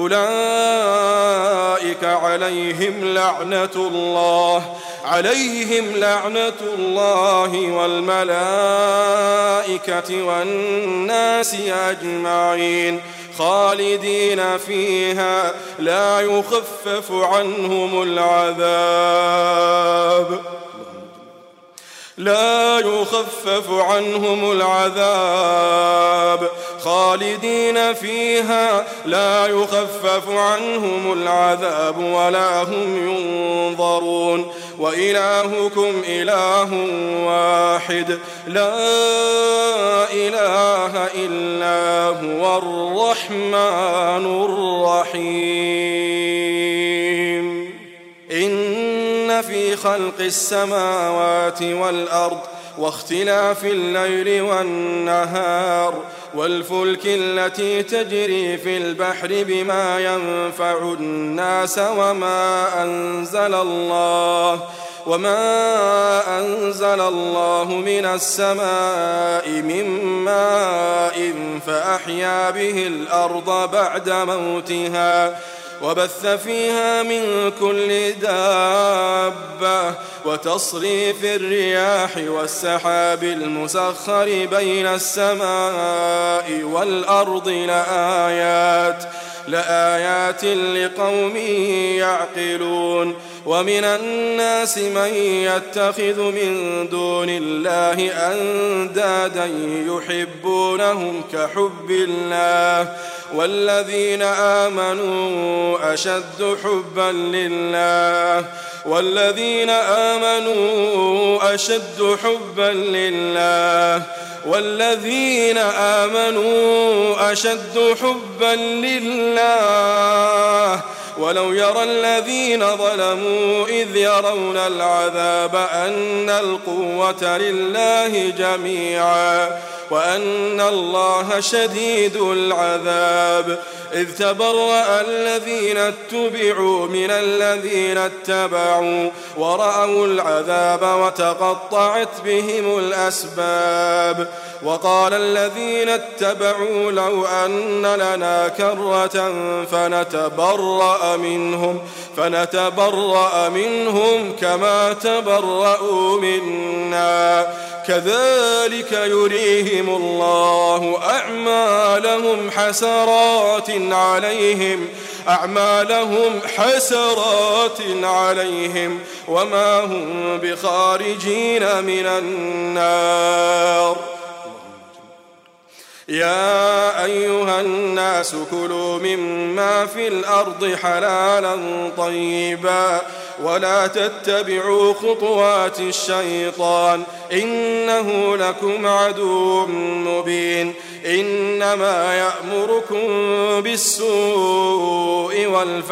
أولئك عليهم لعنة الله والملائكة والناس أجمعين خالدين فيها لا يخفف عنهم العذاب خالدين فيها لا يخفف عنهم العذاب ولا هم ينظرون وإلهكم إله واحد لا إله إلا هو الرحمن الرحيم إن في خلق السماوات والأرض واختلاف الليل والنهار والفلك التي تجري في البحر بما ينفع الناس وما أنزل الله من السماء من ماء فأحيا به الأرض بعد موتها وبث فيها من كل دابة وتصريف الرياح والسحاب المسخر بين السماء والأرض لآيات لقوم يعقلون. ومن الناس من يتخذ من دون الله أندادا يحبونهم كحب الله والذين آمنوا أشد حبا لله ولو يرى الذين ظلموا إذ يرون العذاب أن القوة لله جميعا وأن الله شديد العذاب إذ تبرأ الذين اتبعوا من الذين اتبعوا ورأوا العذاب وتقطعت بهم الأسباب وقال الذين اتبعوا لو أن لنا كرة فنتبرأ منهم كما تبرأوا منا كذلك يريهم الله أعمالهم حسرات عليهم وما هم بخارجين من النار. يا أيها الناس كلوا مما في الأرض حلالا طيبا ولا تتبعوا خطوات الشيطان إنه لكم عدو مبين. إنما يأمركم بالسوء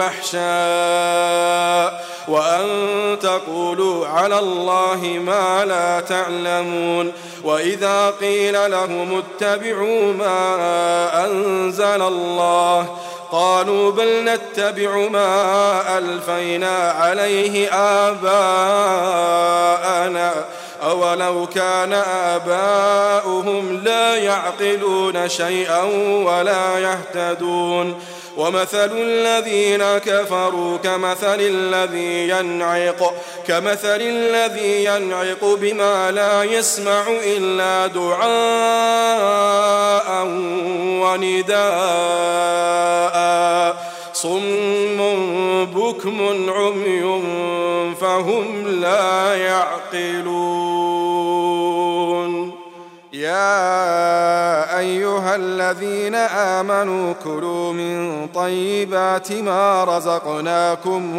والفحشاء وأن تقولوا على الله ما لا تعلمون. وإذا قيل لهم اتبعوا ما أنزل الله قالوا بل نتبع ما ألفينا عليه آباءنا أولو كان آباؤهم لا يعقلون شيئا ولا يهتدون. ومثل الذين كفروا كمثل الذي ينعق بما لا يسمع إلا دعاء ونداء صم بكم عمي فهم لا يعقلون. يا أيها الذين آمنوا كلوا من طيبات ما رزقناكم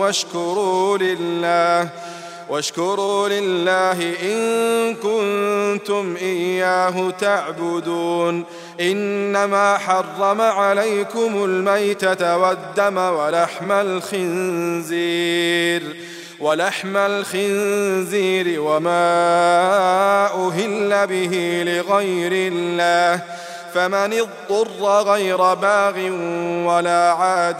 واشكروا لله إن كنتم إياه تعبدون. إنما حرم عليكم الميتة والدم ولحم الخنزير وما أهل به لغير الله فمن اضطر غير باغ ولا عاد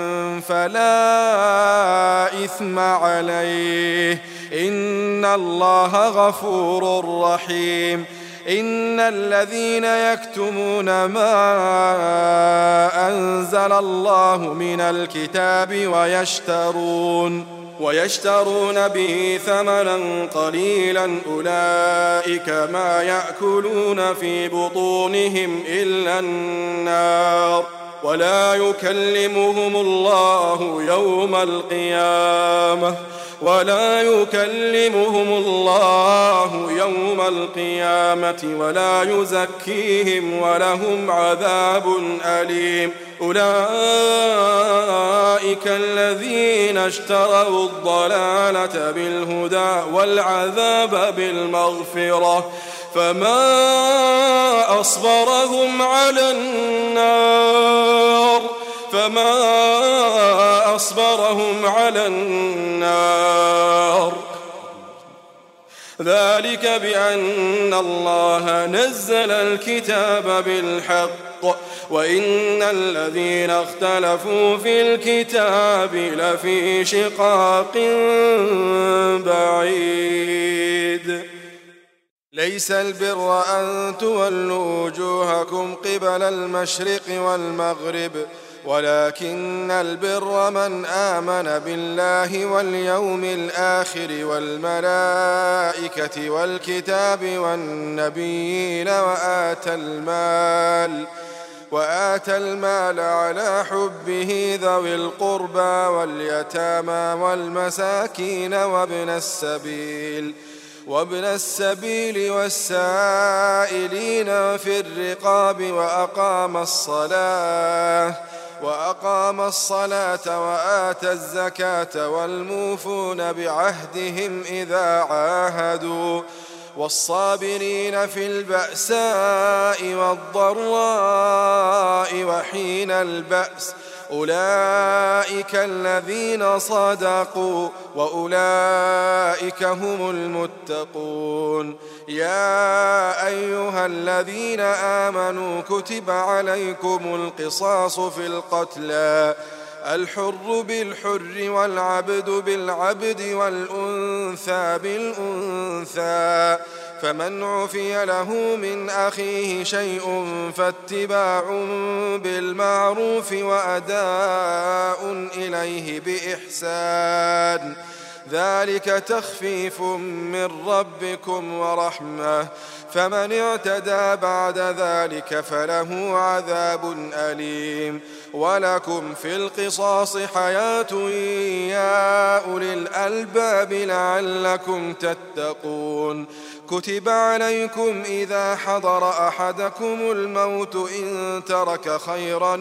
فلا إثم عليه إن الله غفور رحيم. إن الذين يكتمون ما أنزل الله من الكتاب ويشترون به ثمنا قليلا أولئك ما يأكلون في بطونهم إلا النار ولا يكلمهم الله يوم القيامة ولا يزكيهم ولهم عذاب أليم. أولئك الذين اشتروا الضلالة بالهدى والعذاب بالمغفرة فما أصبرهم على النار ذلك بأن الله نزل الكتاب بالحق وإن الذين اختلفوا في الكتاب لفي شقاق بعيد. ليس البر أن تولوا وجوهكم قبل المشرق والمغرب ولكن البر من آمن بالله واليوم الآخر والملائكة والكتاب والنبيين وآتى المال على حبه ذوي القربى واليتامى والمساكين وابن السبيل والسائلين في الرقاب وأقام الصلاة وآتى الزكاة والموفون بعهدهم إذا عاهدوا والصابرين في البأساء والضراء وحين البأس أولئك الذين صدقوا وأولئك هم المتقون. يا أيها الذين آمنوا كتب عليكم القصاص في القتلى الحر بالحر والعبد بالعبد والأنثى بالأنثى فمن عفي له من أخيه شيء فاتباع بالمعروف وأداء إليه بإحسان ذلك تخفيف من ربكم ورحمة فمن اعتدى بعد ذلك فله عذاب أليم. ولكم في القصاص حياة يا أولي الألباب لعلكم تتقون. كتب عليكم إذا حضر أحدكم الموت إن ترك خيرا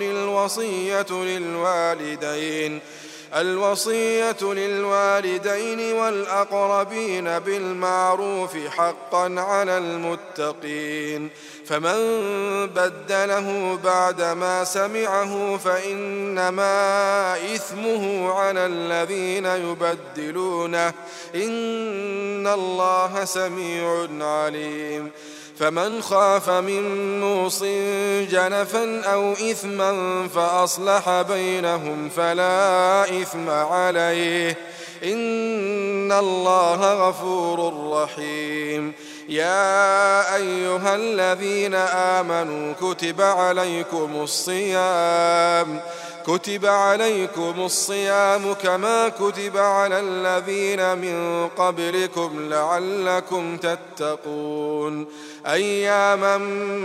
الوصية للوالدين والأقربين بالمعروف حقا على المتقين فمن بدله بعدما سمعه فإنما إثمه على الذين يبدلونه إن الله سميع عليم. فمن خاف من موص جنفا أو إثما فأصلح بينهم فلا إثم عليه إن الله غفور رحيم. يا أيها الذين آمنوا كتب عليكم الصيام كما كتب على الذين من قبلكم لعلكم تتقون أياما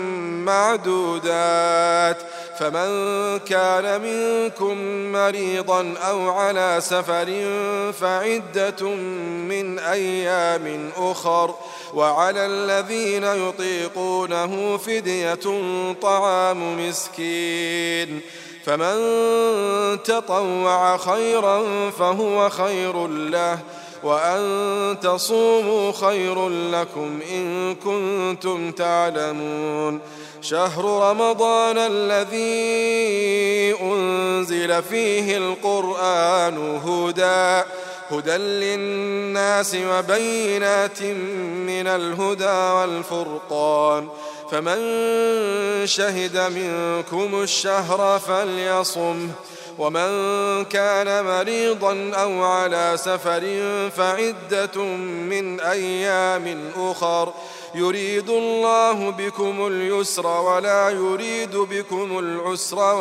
معدودات فمن كان منكم مريضا أو على سفر فعدة من أيام أخر وعلى الذين يطيقونه فدية طعام مسكين فمن تطوع خيرا فهو خير له وأن تصوموا خير لكم إن كنتم تعلمون. شهر رمضان الذي أنزل فيه القرآن هدى للناس وبينات من الهدى والفرقان فمن شهد منكم الشهر فليصمه ومن كان مريضا أو على سفر فعدة من أيام أخر يريد الله بكم اليسر ولا يريد بكم العسر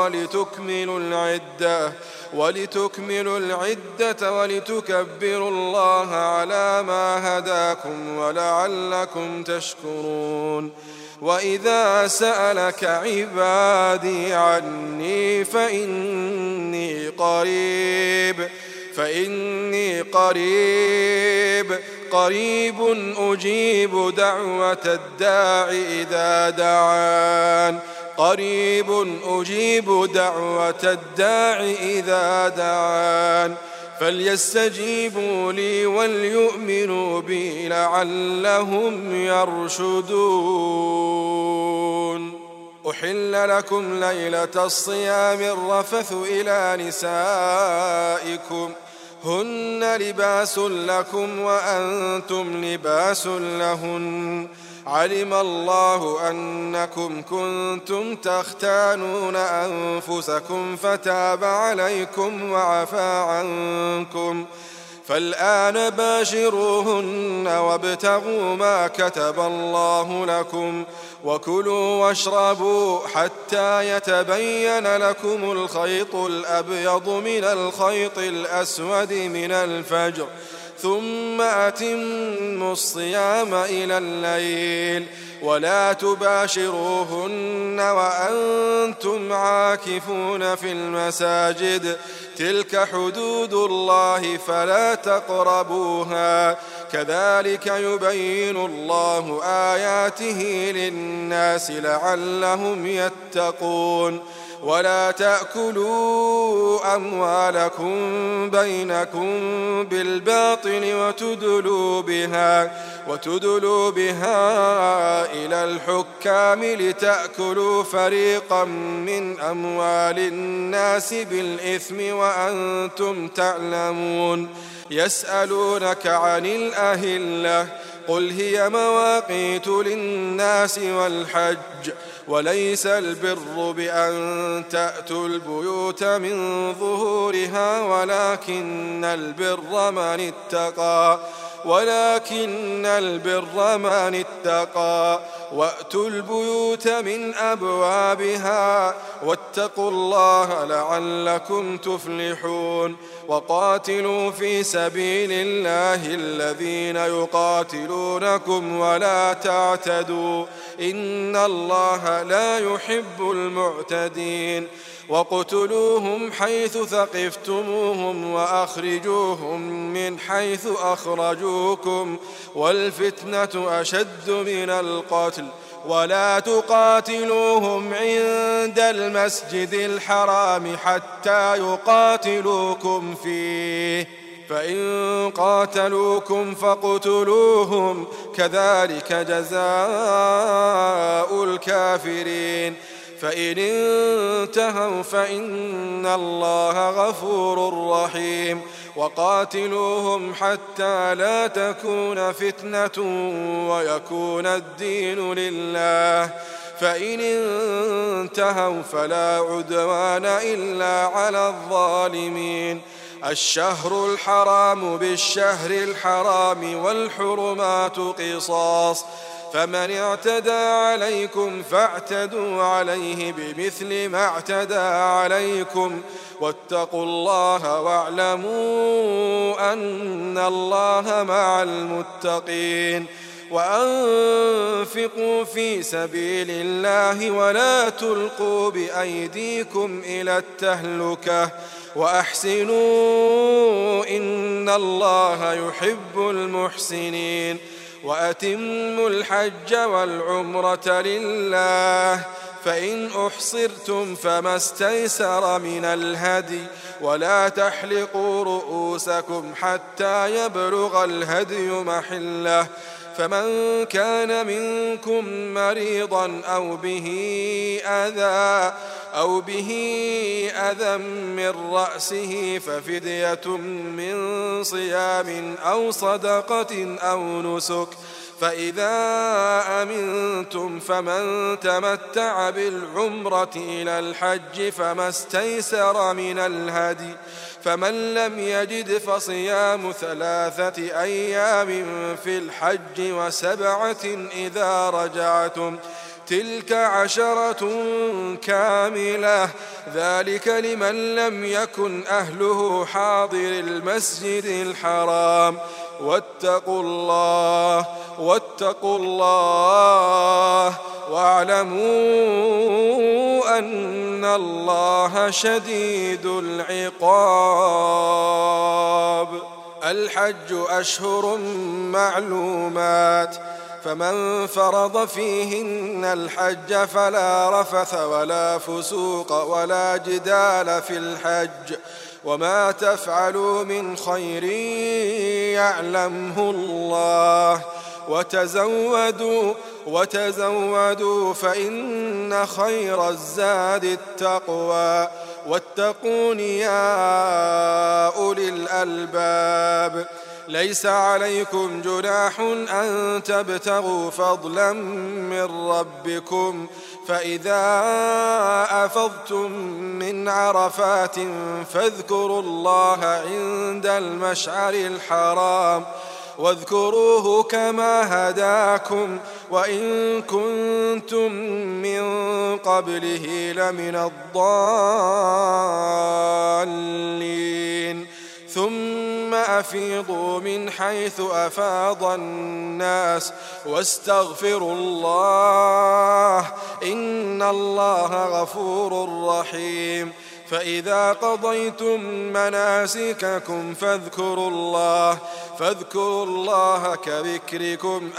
ولتكملوا العدة ولتكبروا الله على ما هداكم ولعلكم تشكرون. وإذا سألك عبادي عني فإني قريب أجيب دعوة الداع إذا دعان فليستجيبوا لي وليؤمنوا بي لعلهم يرشدون. أحل لكم ليلة الصيام الرفث إلى نسائكم هن لباس لكم وأنتم لباس لهن علم الله أنكم كنتم تختانون أنفسكم فتاب عليكم وعفى عنكم فالآن باشروهن وابتغوا ما كتب الله لكم وكلوا واشربوا حتى يتبين لكم الخيط الأبيض من الخيط الأسود من الفجر ثم أتموا الصيام إلى الليل ولا تباشروهن وأنتم عاكفون في المساجد تلك حدود الله فلا تقربوها كذلك يبين الله آياته للناس لعلهم يتقون ولا تأكلوا أموالكم بينكم بالباطل وتدلوا بها إلى الحكام لتأكلوا فريقا من أموال الناس بالإثم وأنتم تعلمون يسألونك عن الأهلة قل هي مواقيت للناس والحج وليس البر بأن تأتوا البيوت من ظهورها ولكن البر من اتقى وأتوا البيوت من أبوابها واتقوا الله لعلكم تفلحون وقاتلوا في سبيل الله الذين يقاتلونكم ولا تعتدوا إن الله لا يحب المعتدين وقتلوهم حيث ثقفتموهم وأخرجوهم من حيث أخرجوكم والفتنة أشد من القتل ولا تقاتلوهم عند المسجد الحرام حتى يقاتلوكم فيه فإن قاتلوكم فاقتلوهم كذلك جزاء الكافرين فإن انتهوا فإن الله غفور رحيم وقاتلوهم حتى لا تكون فتنة ويكون الدين لله فإن انتهوا فلا عدوان إلا على الظالمين الشهر الحرام بالشهر الحرام والحرمات قصاص فمن اعتدى عليكم فاعتدوا عليه بمثل ما اعتدى عليكم واتقوا الله واعلموا أن الله مع المتقين وأنفقوا في سبيل الله ولا تلقوا بأيديكم إلى التهلكة وأحسنوا إن الله يحب المحسنين وأتموا الحج والعمرة لله فإن أحصرتم فما استيسر من الهدي ولا تحلقوا رؤوسكم حتى يبلغ الهدي محله فمن كان منكم مريضا أو به أذى من رأسه ففدية من صيام أو صدقة أو نسك فإذا أمنتم فمن تمتع بالعمرة إلى الحج فما استيسر من الهدي فمن لم يجد فصيام 3 أيام في الحج و7 إذا رجعتم تلك 10 كاملة ذلك لمن لم يكن أهله حاضر المسجد الحرام واتقوا الله واعلموا أن الله شديد العقاب الحج أشهر معلومات فمن فرض فيهن الحج فلا رفث ولا فسوق ولا جدال في الحج وما تفعلوا من خير يعلمه الله وتزودوا فإن خير الزاد التقوى واتقون يا أولي الألباب. ليس عليكم جناح أن تبتغوا فضلا من ربكم، فإذا أفضتم من عرفات فاذكروا الله عند المشعر الحرام واذكروه كما هداكم وإن كنتم من قبله لمن الضالين. ثم أفيضوا من حيث أفاض الناس واستغفروا الله إن الله غفور رحيم. فإذا قضيتم مناسككم فاذكروا الله كذكركم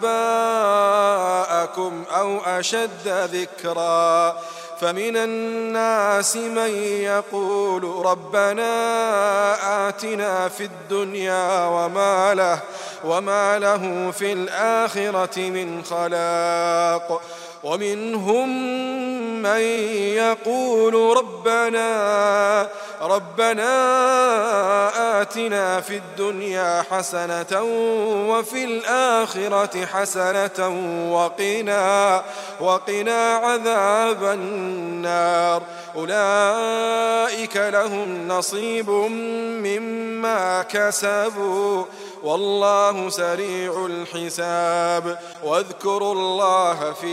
آباءكم أو أشد ذكرا. فمن الناس من يقول ربنا آتنا في الدنيا وما له في الآخرة من خلاق. ومنهم من يقول ربنا آتنا في الدنيا حسنة وفي الآخرة حسنة وقنا عذاب النار. أولئك لهم نصيب مما كسبوا والله سريع الحساب. واذكروا الله في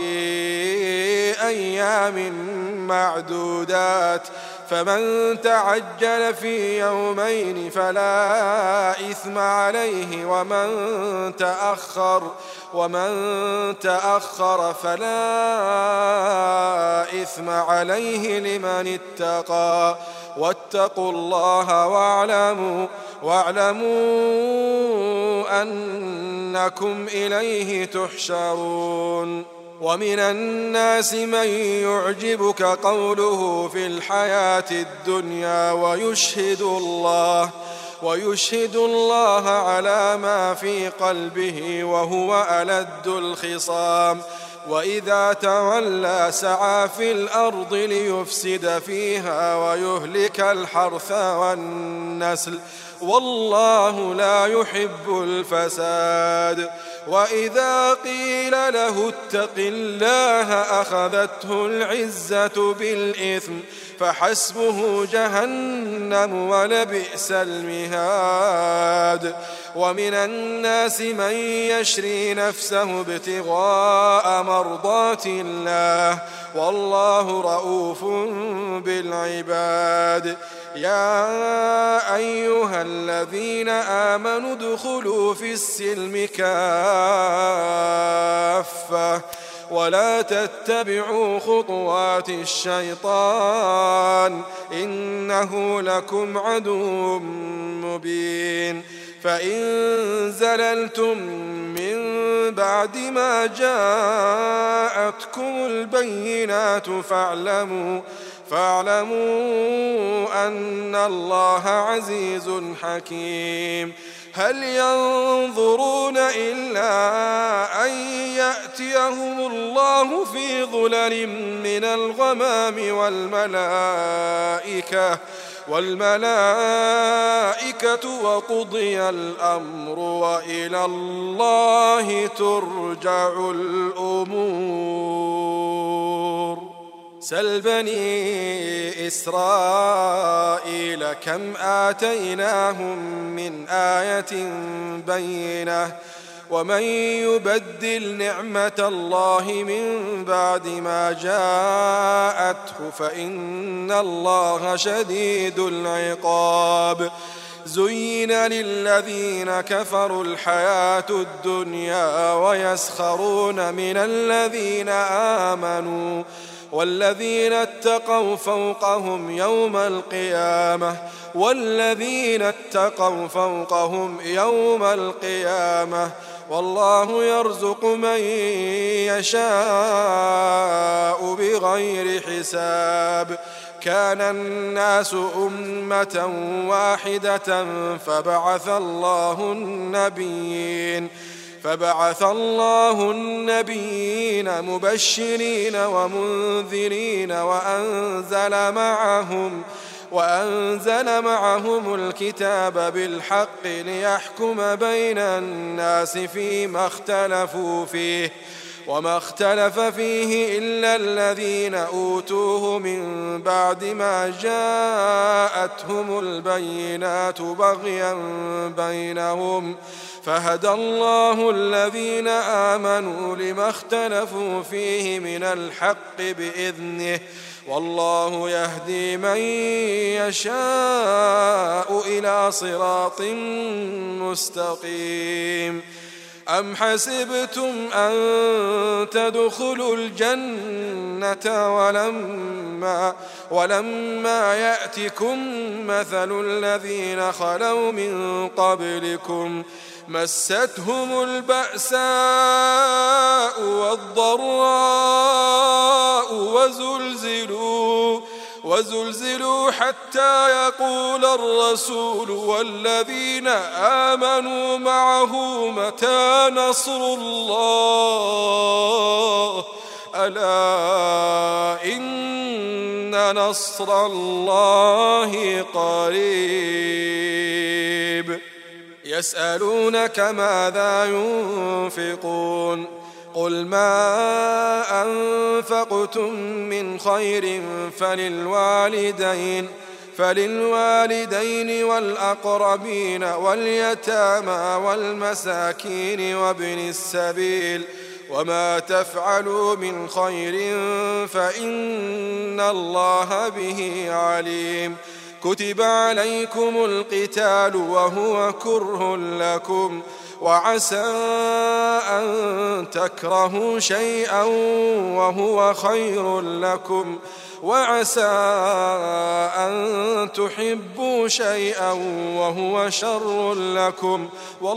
أيام معدودات، فمن تعجل في يومين فلا إثم عليه ومن تأخر فلا إثم عليه لمن اتقى. واتقوا الله واعلموا أنكم إليه تحشرون. ومن الناس من يعجبك قوله في الحياة الدنيا ويشهد الله على ما في قلبه وهو ألد الخصام. وإذا تولى سعى في الأرض ليفسد فيها ويهلك الحرث والنسل والله لا يحب الفساد. وإذا قيل له اتق الله أخذته العزة بالإثم فحسبه جهنم ولبئس المهاد. ومن الناس من يشري نفسه ابتغاء مرضات الله والله رؤوف بالعباد. يا أيها الذين آمنوا ادخلوا في السلم كافة ولا تتبعوا خطوات الشيطان إنه لكم عدو مبين. فإن زللتم من بعد ما جاءتكم البينات فاعلموا أن الله عزيز حكيم. هل ينظرون إلا أن يأتيهم الله في ظلل من الغمام والملائكة وقضي الأمر وإلى الله ترجع الأمور. سل بني إسرائيل كم آتيناهم من آية بينة ومن يبدل نعمة الله من بعد ما جاءته فإن الله شديد العقاب. زين للذين كفروا الحياة الدنيا ويسخرون من الذين آمنوا والذين اتقوا فوقهم يوم القيامة والله يرزق من يشاء بغير حساب. كان الناس أمة واحدة فبعث الله النبيين فبعث الله النبيين مبشرين ومنذرين وأنزل معهم الكتاب بالحق ليحكم بين الناس فيما اختلفوا فيه وما اختلف فيه إلا الذين أوتوه من بعد ما جاءتهم البينات بغيا بينهم فهدى الله الذين آمنوا لما اختلفوا فيه من الحق بإذنه والله يهدي من يشاء إلى صراط مستقيم. أم حسبتم أن تدخلوا الجنة ولما يأتكم مثل الذين خلوا من قبلكم مستهم البأساء والضراء وزلزلوا حتى يقول الرسول والذين آمنوا معه متى نصر الله ألا إن نصر الله قريب. يسألونك ماذا ينفقون قل ما أنفقتم من خير فللوالدين والأقربين واليتامى والمساكين وابن السبيل وما تفعلوا من خير فإن الله به عليم. كتب عليكم القتال وهو كره لكم وعسى أن تكرهوا شيئا وهو خير لكم وعسى أن تحبوا شيئا وهو شر لكم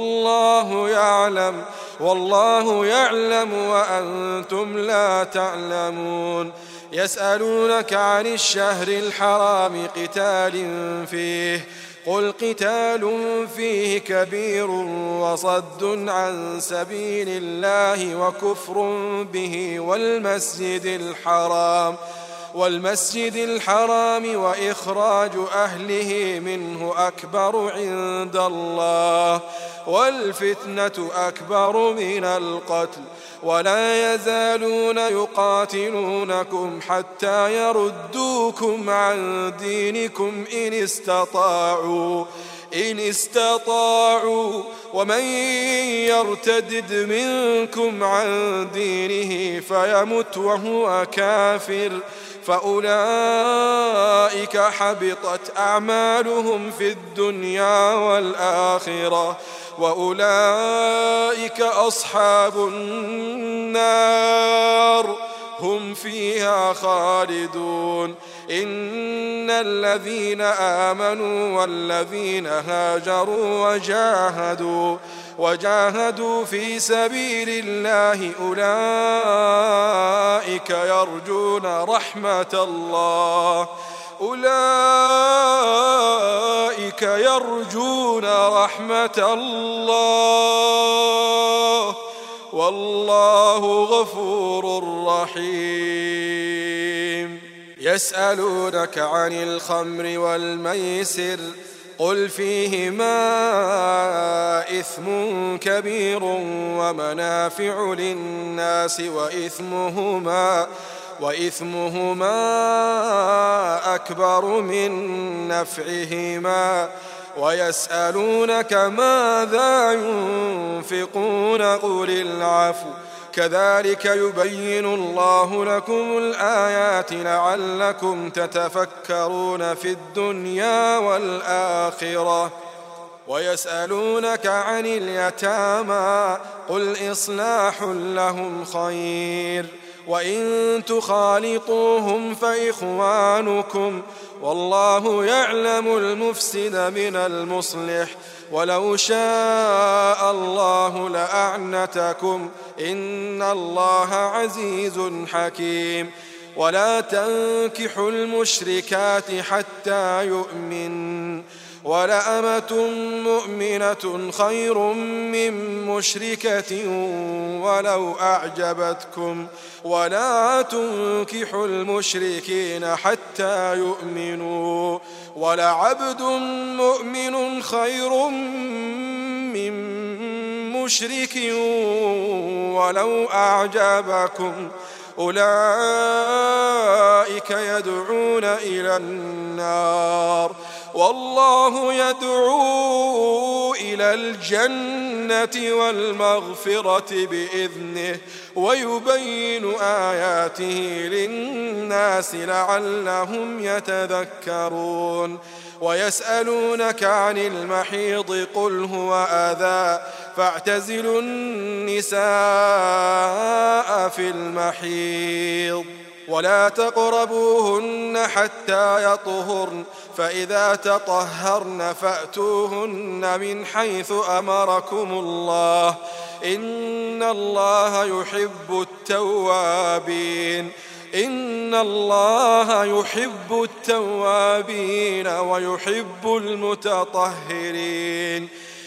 والله يعلم وأنتم لا تعلمون. يسألونك عن الشهر الحرام قتال فيه قل قتال فيه كبير وصد عن سبيل الله وكفر به والمسجد الحرام وإخراج أهله منه أكبر عند الله والفتنة أكبر من القتل ولا يزالون يقاتلونكم حتى يردوكم عن دينكم إن استطاعوا ومن يرتدد منكم عن دينه فيمت وهو كافر فأولئك حبطت أعمالهم في الدنيا والآخرة وأولئك أصحاب النار هم فيها خالدون. إن الذين آمنوا والذين هاجروا وجاهدوا في سبيل الله أولئك يرجون رحمة الله والله غفور رحيم. يسألونك عن الخمر والميسر قل فيهما إثم كبير ومنافع للناس وإثمهما أكبر من نفعهما ويسألونك ماذا ينفقون قل العفو كذلك يبين الله لكم الآيات لعلكم تتفكرون في الدنيا والآخرة. ويسألونك عن اليتامى قل إصلاح لهم خير وإن تخالطوهم فإخوانكم والله يعلم المفسد من المصلح ولو شاء الله لأعنتكم إن الله عزيز حكيم. ولا تنكحوا المشركات حتى يؤمن ولأمة مؤمنة خير من مشركة ولو أعجبتكم ولا تنكحوا المشركين حتى يؤمنوا ولعبد مؤمن خير من مشرك ولو أعجبكم أولئك يدعون إلى النار والله يدعو إلى الجنة والمغفرة بإذنه ويبين آياته للناس لعلهم يتذكرون ويسألونك عن المحيض قل هو أذى فاعتزلوا النساء في المحيض ولا تقربوهن حتى يطهرن فإذا تطهرن فأتوهن من حيث أمركم الله إن الله يحب التوابين ويحب المتطهرين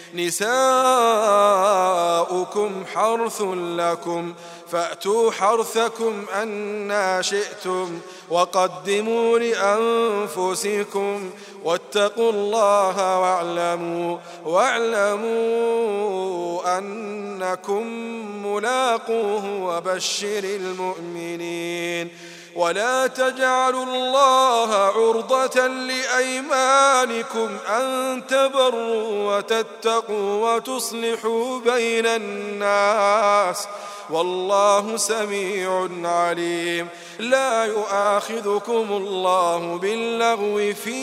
نساؤكم حرث لكم فأتوا حرثكم أنى شئتم وقدموا لأنفسكم واتقوا الله واعلموا أنكم ملاقوه وبشر المؤمنين ولا تجعلوا الله عرضة لأيمانكم أن تبروا وتتقوا وتصلحوا بين الناس والله سميع عليم لا يؤاخذكم الله باللغو في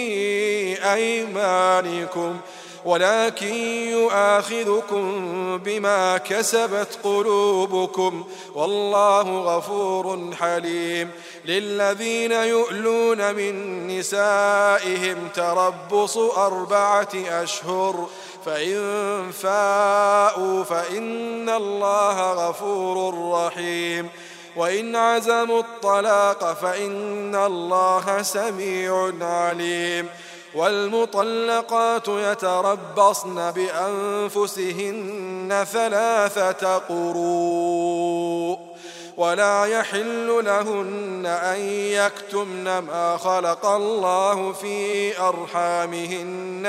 أيمانكم ولكن يؤاخذكم بما كسبت قلوبكم والله غفور حليم للذين يؤلون من نسائهم تربص 4 أشهر فإن فاءوا فإن الله غفور رحيم وإن عزموا الطلاق فإن الله سميع عليم والمطلقات يتربصن بأنفسهن 3 قروء ولا يحل لهن أن يكتمن ما خلق الله في أرحامهن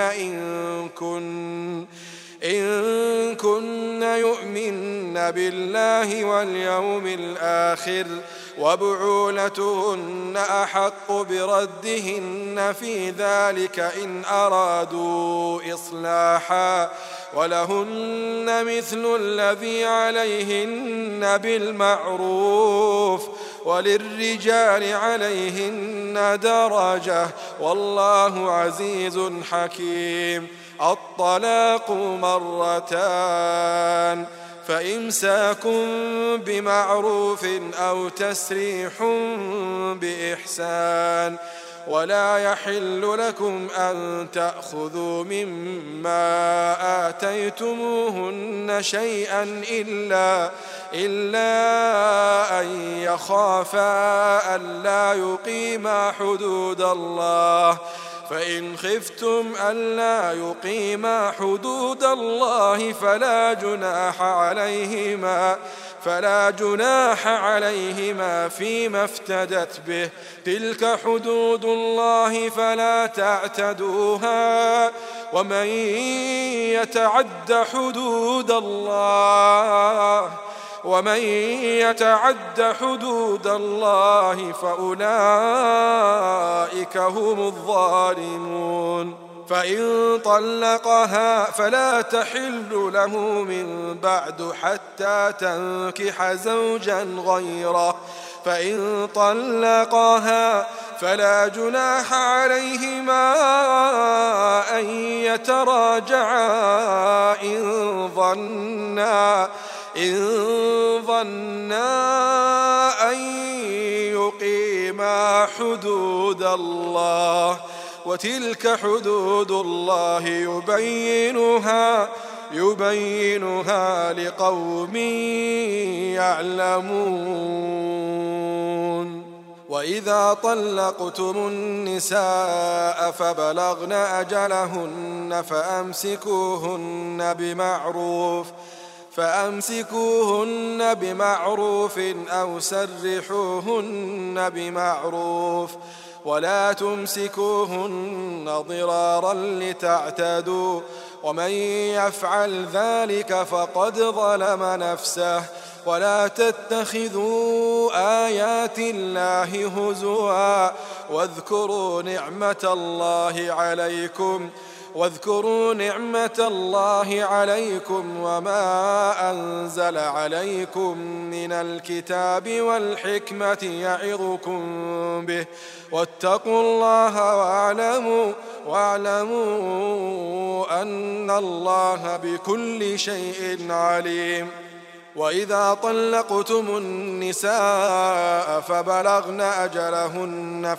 إن كن يؤمن بالله واليوم الآخر وبعولتهن أحق بردهن في ذلك إن أرادوا إصلاحا ولهن مثل الذي عليهن بالمعروف وللرجال عليهن درجة والله عزيز حكيم الطلاق 2 فإمساك بمعروف أو تسريح بإحسان ولا يحل لكم أن تأخذوا مما آتيتموهن شيئا إلا أن يخافا ألا يقيما حدود الله فإن خفتم ألا يقيما حدود الله فلا جناح عليهما فيما افتدت به تلك حدود الله فلا تعتدوها ومن يتعد حدود الله فأولئك هم الظالمون فإن طلقها فلا تحل له من بعد حتى تنكح زوجا غيره فإن طلقها فلا جناح عليهما أن يتراجعا إن ظنا أن يقيما حدود الله وتلك حدود الله يبينها لقوم يعلمون وإذا طلقتم النساء فبلغن أجلهن فأمسكوهن بمعروف أو سرحوهن بمعروف ولا تمسكوهن ضرارا لتعتدوا ومن يفعل ذلك فقد ظلم نفسه ولا تتخذوا آيات الله هزوا واذكروا نعمة الله عليكم وما أنزل عليكم من الكتاب والحكمة يعظكم به واتقوا الله واعلموا أن الله بكل شيء عليم. وإذا طلقتم النساء فبلغن أجلهن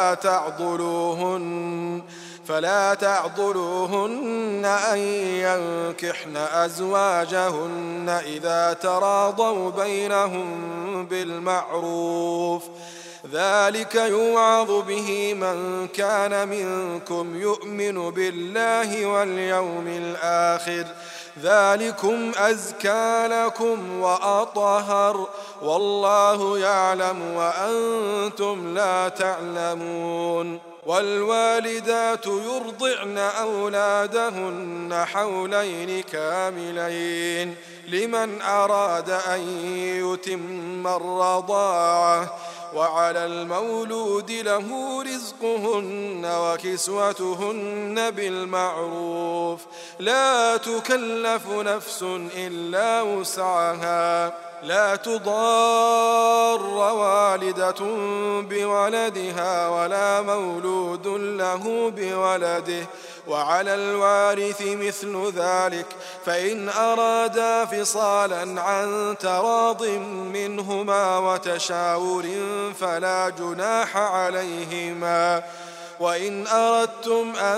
فلا تعضلوهن أن ينكحن أزواجهن إذا تراضوا بينهم بالمعروف ذلك يوعظ به من كان منكم يؤمن بالله واليوم الآخر ذلكم أزكى لكم وأطهر والله يعلم وأنتم لا تعلمون. والوالدات يرضعن أولادهن حولين كاملين لمن أراد أن يتم الرضاعة وعلى المولود له رزقهن وكسوتهن بالمعروف لا تكلف نفس إلا وسعها لا تضار والدة بولدها ولا مولود له بولده وعلى الوارث مثل ذلك فإن أرادا فصالا عن تراض منهما وتشاور فلا جناح عليهما وإن أردتم أن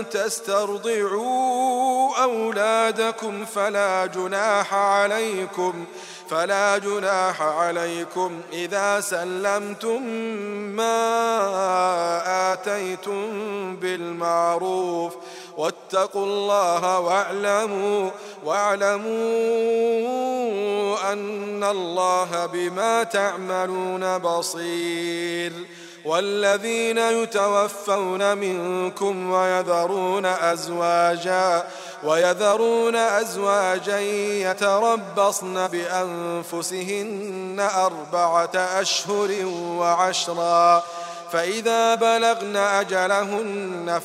تسترضعوا أولادكم فلا جناح عليكم إذا سلمتم ما آتيتم بالمعروف واتقوا الله واعلموا أن الله بما تعملون بصير. والذين يتوفون منكم ويذرون أزواجا يتربصن بأنفسهن 4 أشهر وعشرا فإذا بلغن أجلهن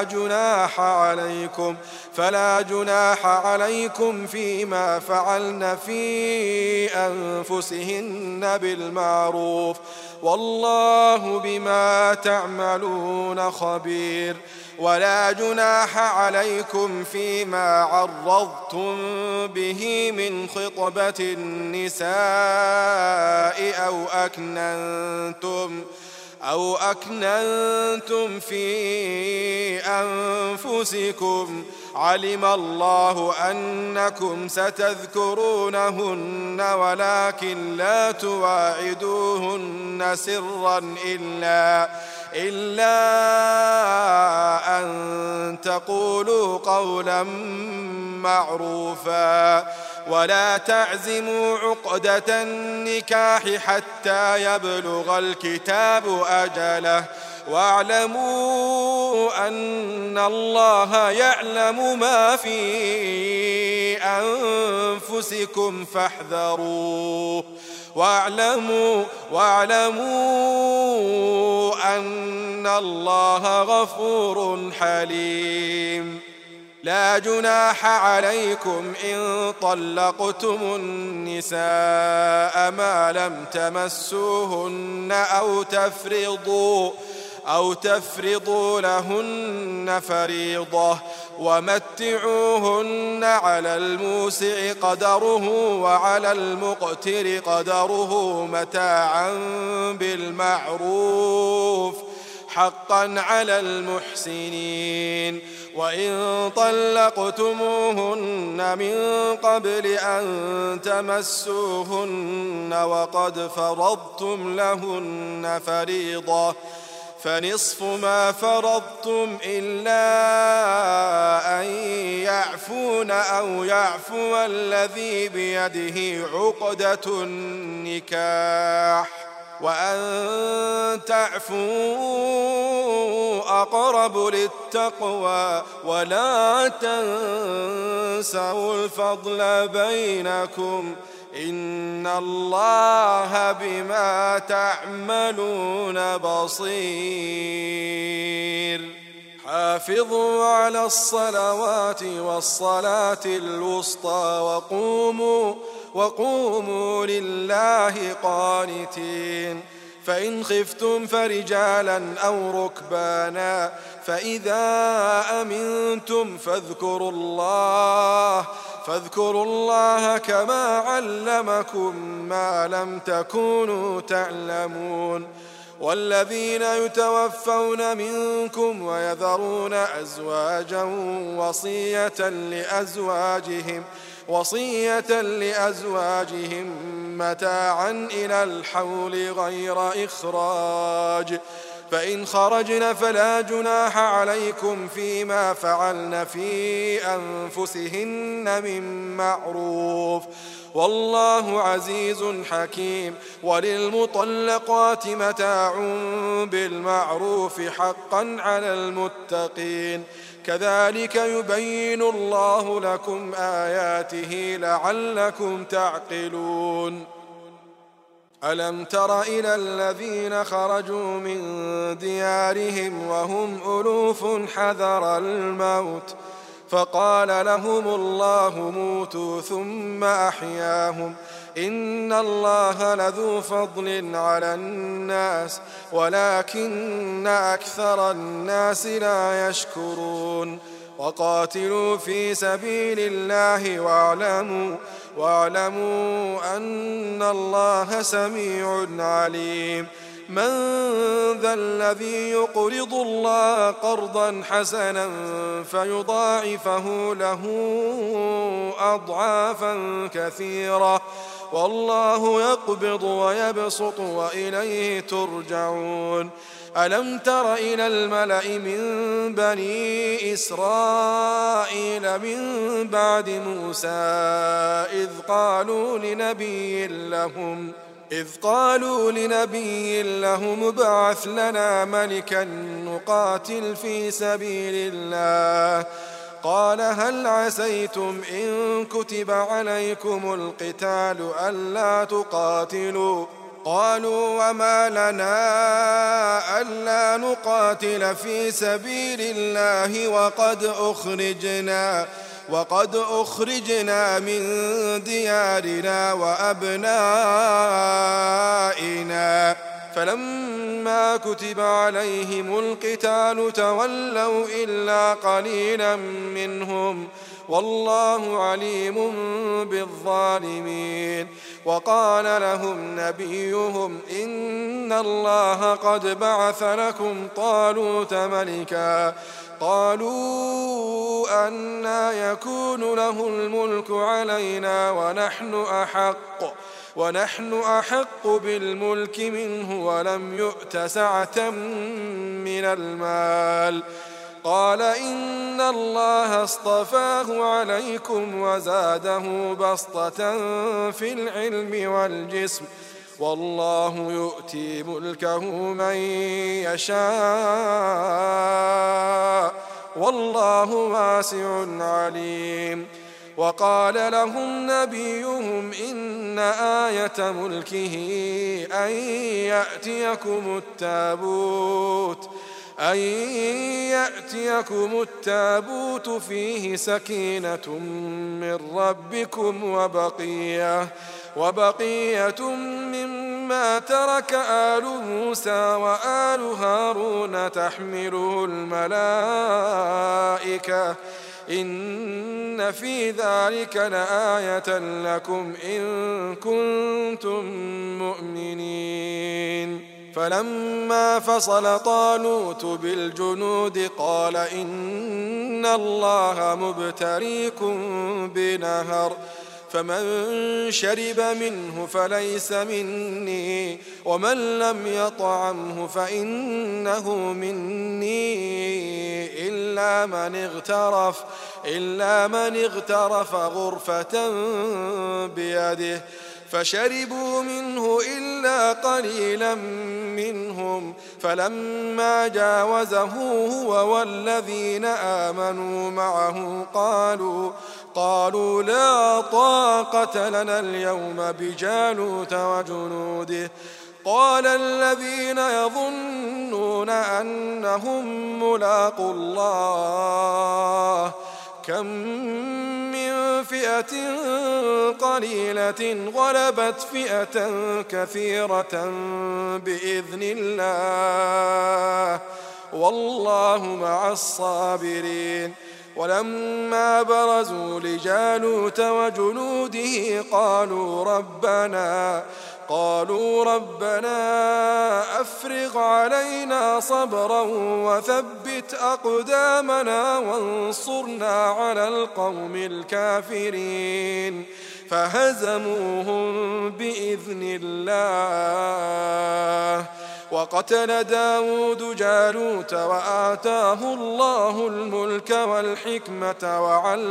فلا جناح عليكم فيما فعلن في أنفسهن بالمعروف والله بما تعملون خبير. ولا جناح عليكم فيما عرضتم به من خطبة النساء أو أكننتم في أنفسكم علم الله أنكم ستذكرونهن ولكن لا تواعدوهن سرا إلا أن تقولوا قولا معروفا ولا تعزموا عقدة النكاح حتى يبلغ الكتاب أجله واعلموا أن الله يعلم ما في أنفسكم فاحذروه واعلموا أن الله غفور حليم. لا جناح عليكم إن طلقتم النساء ما لم تمسوهن أو تفرضوا لهن فريضة ومتعوهن على الموسع قدره وعلى المقتر قدره متاعا بالمعروف حقا على المحسنين. وإن طلقتموهن من قبل أن تمسوهن وقد فرضتم لهن فريضة فنصف ما فرضتم إلا أن يعفون أو يعفو الذي بيده عقدة النكاح وأن تعفوا أقرب للتقوى ولا تنسوا الفضل بينكم إن الله بما تعملون بصير حافظوا على الصلوات والصلاة الوسطى وقوموا لله قانتين فإن خفتم فرجالا أو ركبانا فإذا أمنتم فاذكروا الله كما علمكم ما لم تكونوا تعلمون والذين يتوفون منكم ويذرون أزواجا وصية لأزواجهم متاعا إلى الحول غير إخراج فإن خرجن فلا جناح عليكم فيما فعلن في أنفسهن من معروف والله عزيز حكيم وللمطلقات متاع بالمعروف حقا على المتقين كذلك يبين الله لكم آياته لعلكم تعقلون ألم تر إلى الذين خرجوا من ديارهم وهم ألوف حذر الموت فقال لهم الله موتوا ثم أحياهم إن الله لذو فضل على الناس ولكن أكثر الناس لا يشكرون وقاتلوا في سبيل الله واعلموا أن الله سميع عليم من ذا الذي يقرض الله قرضا حسنا فيضاعفه له أضعافا كثيرة والله يقبض ويبسط وإليه ترجعون ألم تر إلى الملأ من بني إسرائيل من بعد موسى إذ قالوا لنبي لهم ابعث لنا ملكا نقاتل في سبيل الله قال هل عسيتم إن كتب عليكم القتال ألا تقاتلوا قالوا وما لنا ألا نقاتل في سبيل الله وقد أخرجنا من ديارنا وأبنائنا فلما كتب عليهم القتال تولوا إلا قليلا منهم والله عليم بالظالمين وقال لهم نبيهم إن الله قد بعث لكم طالوت ملكا قالوا أنى يكون له الملك علينا ونحن أحق بالملك منه ولم يؤت سعة من المال قال إن الله اصطفاه عليكم وزاده بسطة في العلم والجسم والله يؤتي ملكه من يشاء والله واسع عليم وقال لهم نبيهم إن آية ملكه أن يأتيكم التابوت فيه سكينة من ربكم وبقية مما ترك آل موسى وآل هارون تحمله الملائكة إن في ذلك لآية لكم إن كنتم مؤمنين فلما فصل طالوت بالجنود قال إن الله مبتليكم بنهر فمن شرب منه فليس مني ومن لم يطعمه فإنه مني إلا من اغترف غرفة بيده فشربوا منه إلا قليلا منهم فلما جاوزه هو والذين آمنوا معه قالوا لا طاقة لنا اليوم بجالوت وجنوده قال الذين يظنون أنهم ملاقو الله كم من فئة قليلة غلبت فئة كثيرة بإذن الله والله مع الصابرين ولما برزوا لجالوت وجنوده قالوا ربنا أفرغ علينا صبرا وثبت أقدامنا وانصرنا على القوم الكافرين فهزموهم بإذن الله وقتل داود جالوت وآتاه الله الملك والحكمة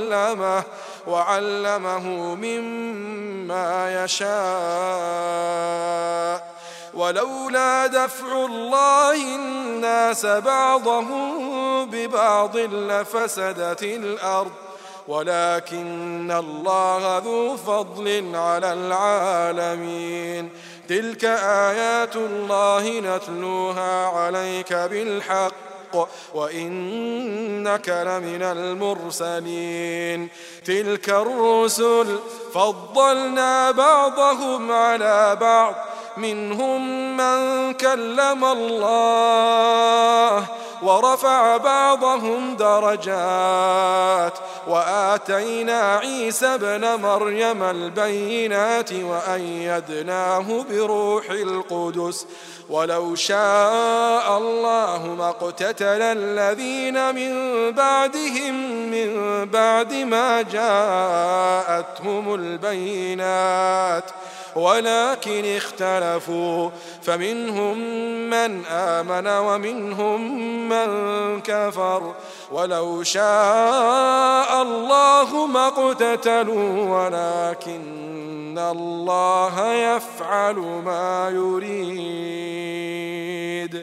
وعلمه مما يشاء ولولا دفع الله الناس بعضهم ببعض لفسدت الأرض ولكن الله ذو فضل على العالمين تلك آيات الله نتلوها عليك بالحق وإنك لمن المرسلين تلك الرسل فضلنا بعضهم على بعض منهم من كلم الله ورفع بعضهم درجات وآتينا عيسى ابن مريم البينات وأيدناه بروح القدس ولو شاء الله ما اقتتل الذين من بعدهم من بعد ما جاءتهم البينات ولكن اختلفوا فمنهم من آمن ومنهم من كفر ولو شاء الله ما اقتتلوا ولكن الله يفعل ما يريد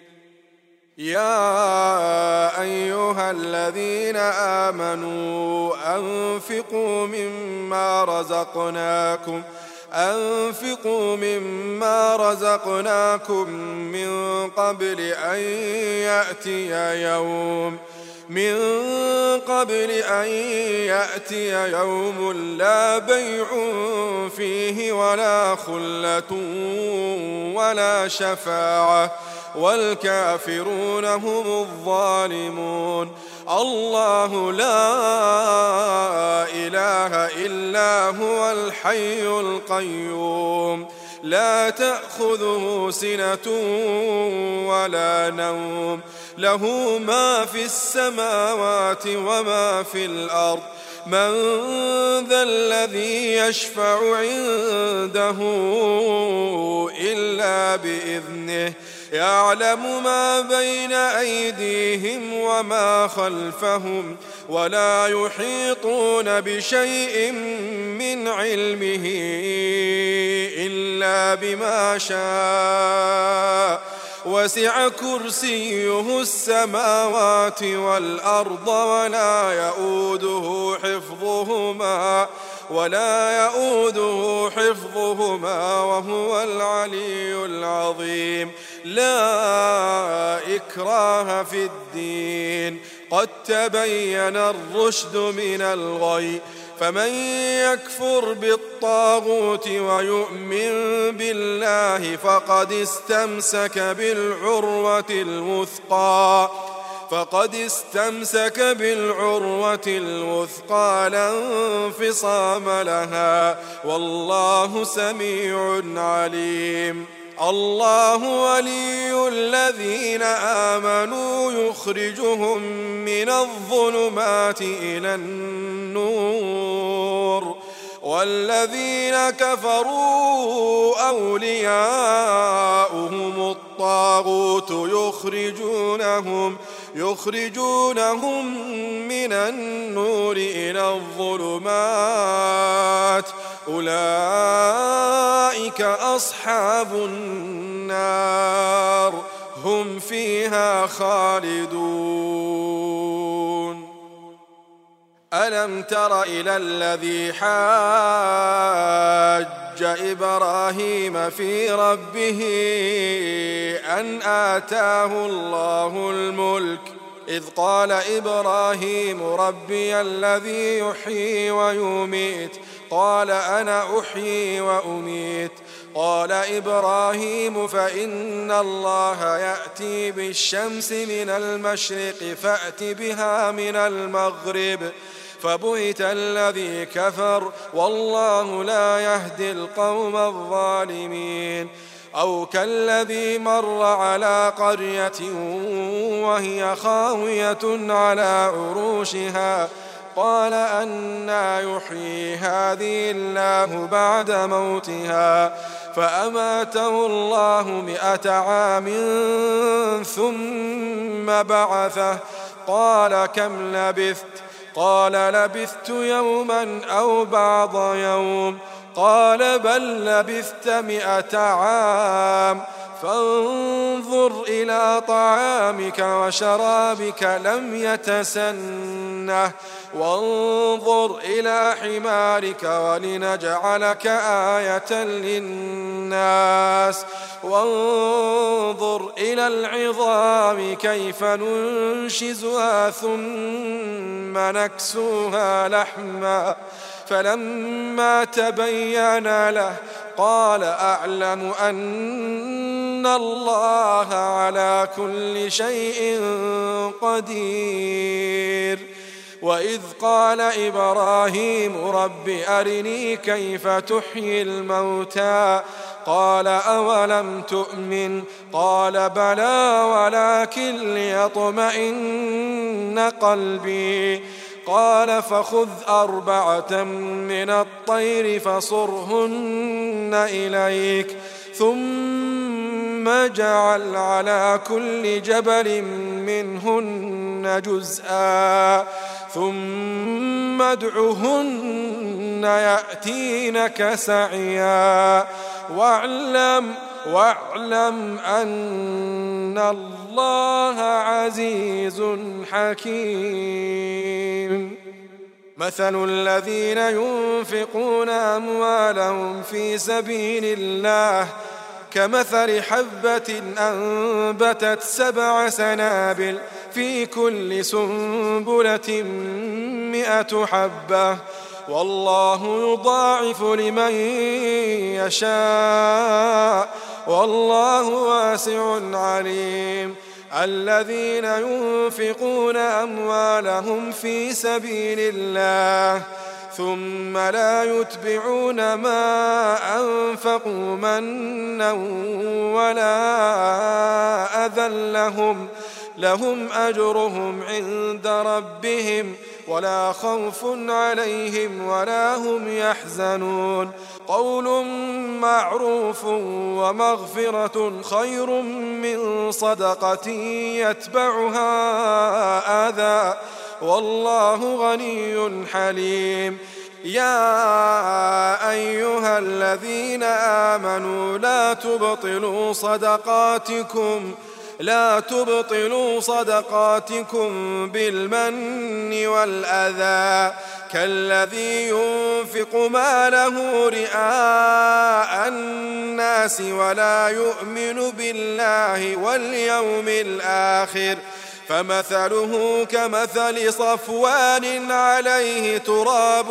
يا أيها الذين آمنوا أنفقوا مما رزقناكم من قبل أن يأتي يوم لا بيع فيه ولا خلة ولا شفاعة والكافرون هم الظالمون الله لا إله إلا هو الحي القيوم لا تأخذه سنة ولا نوم له ما في السماوات وما في الأرض من ذا الذي يشفع عنده إلا بإذنه يعلم ما بين أيديهم وما خلفهم ولا يحيطون بشيء من علمه إلا بما شاء وسع كرسيه السماوات والأرض ولا يؤوده حفظهما وهو العلي العظيم لا إكراه في الدين قد تبين الرشد من الغي فمن يكفر بالطاغوت ويؤمن بالله فقد استمسك بالعروة الوثقى لا انفصام لها والله سميع عليم الله ولي الذين آمنوا يخرجهم من الظلمات إلى النور والذين كفروا أولياؤهم الطاغوت يخرجونهم من النور إلى الظلمات أولئك أصحاب النار هم فيها خالدون. ألم تر إلى الذي حاج إبراهيم في ربه أن آتاه الله الملك إذ قال إبراهيم ربي الذي يحيي ويميت قال أنا أحيي وأميت قال إبراهيم فإن الله يأتي بالشمس من المشرق فأت بها من المغرب فبهت الذي كفر والله لا يهدي القوم الظالمين. أو كالذي مر على قرية وهي خاوية على عروشها قال أنى يحيي هذه الله بعد موتها فأماته الله 100 عام ثم بعثه قال كم لبثت قال لبثت يوما أو بعض يوم قال بل لبثت 100 عام فانظر إلى طعامك وشرابك لم يتسنه وانظر إلى حمارك ولنجعلك آية للناس وانظر إلى العظام كيف ننشزها ثم نكسوها لحما فلما تبين له قال أعلم أن الله على كل شيء قدير. وإذ قال إبراهيم رب أرني كيف تحيي الموتى قال أولم تؤمن قال بلى ولكن ليطمئن قلبي قال فخذ 4 من الطير فصرهن إليك ثم اجعل على كل جبل منهن جزءا ثم ادعهن يأتينك سعيا واعلم أن الله عزيز حكيم. مثل الذين ينفقون أموالهم في سبيل الله كمثل حبة أنبتت 7 سنابل في كل سنبلة 100 حبة والله يضاعف لمن يشاء والله واسع عليم. الذين ينفقون أموالهم في سبيل الله ثم لا يتبعون ما أنفقوا منا ولا أذى لهم أجرهم عند ربهم ولا خوف عليهم ولا هم يحزنون. قول معروف ومغفرة خير من صدقة يتبعها أذى والله غني حليم. يا أيها الذين آمنوا لا تبطلوا صدقاتكم بالمن والأذى كالذي ينفق ماله رئاء الناس ولا يؤمن بالله واليوم الآخر فمثله كمثل صفوان عليه تراب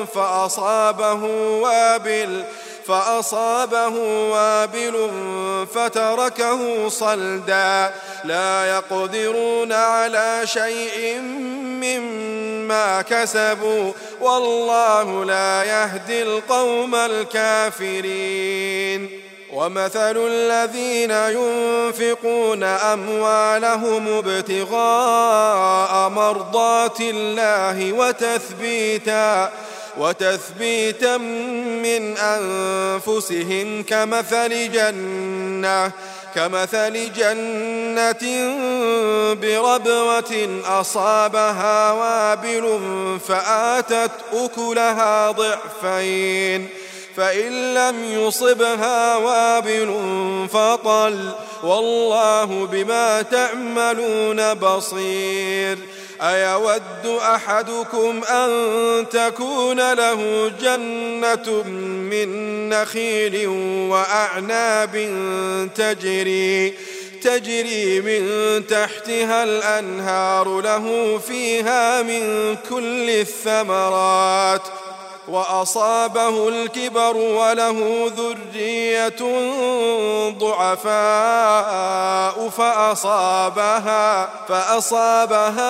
فأصابه وابل فتركه صلدا لا يقدرون على شيء مما كسبوا والله لا يهدي القوم الكافرين. ومثل الذين ينفقون أموالهم ابتغاء مرضات الله وتثبيتا من أنفسهم كمثل جنة بربوة أصابها وابل فآتت أكلها ضعفين فإن لم يصبها وابل فطل والله بما تعملون بصير. أيود أحدكم أن تكون له جنة من نخيل وأعناب تجري من تحتها الأنهار له فيها من كل الثمرات وأصابه الكبر وله ذرية ضعفاء فأصابها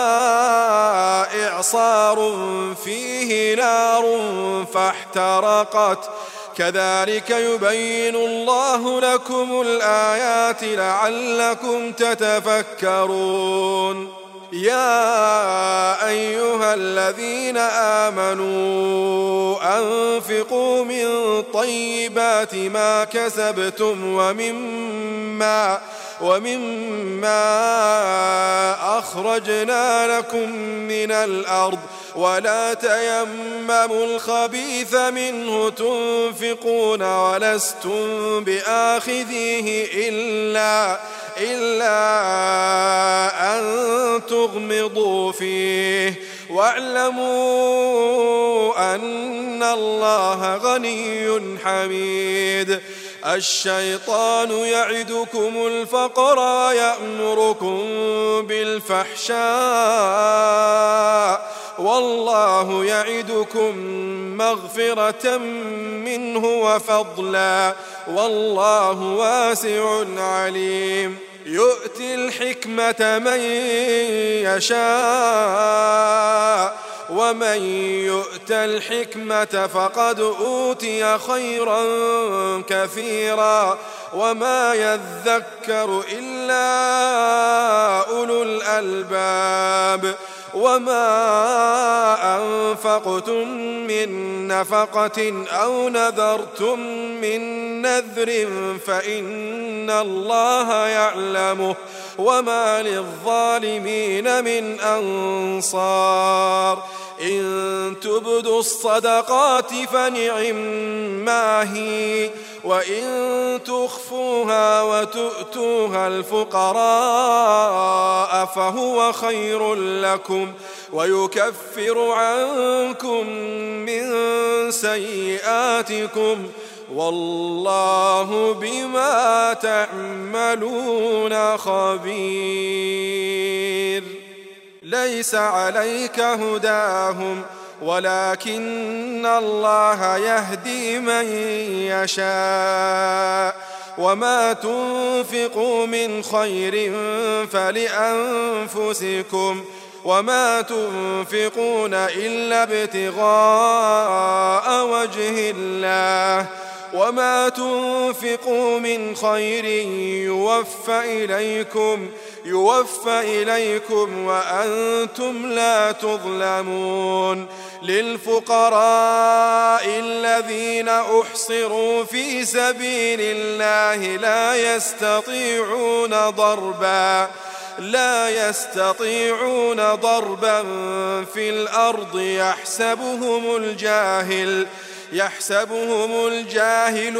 إعصار فيه نار فاحترقت كذلك يبين الله لكم الآيات لعلكم تتفكرون. يا أيها الذين آمنوا أنفقوا من طيبات ما كسبتم ومما أخرجنا لكم من الأرض ولا تيمموا الخبيث منه تنفقون ولستم بآخذيه إلا أن تغمضوا فيه واعلموا أن الله غني حميد. الشيطان يعدكم الفقر ويأمركم بالفحشاء والله يعدكم مغفرة منه وفضلا والله واسع عليم. يؤتي الحكمة من يشاء ومن يؤت الحكمة فقد أوتي خيرا كثيرا وما يذكر إلا أولو الألباب. وما أنفقتم من نفقة أو نذرتم من نذر فإن الله يعلمه وما للظالمين من أنصار. إن تبدوا الصدقات فنعما هي وإن تخفوها وتؤتوها الفقراء فهو خير لكم ويكفر عنكم من سيئاتكم والله بما تعملون خبير. ليس عليك هداهم ولكن الله يهدي من يشاء وما تنفقوا من خير فلأنفسكم وما تنفقون إلا ابتغاء وجه الله وما تنفقوا من خير يوفى إليكم وأنتم لا تظلمون. للفقراء الذين أحصروا في سبيل الله لا يستطيعون ضربا في الأرض يحسبهم الجاهل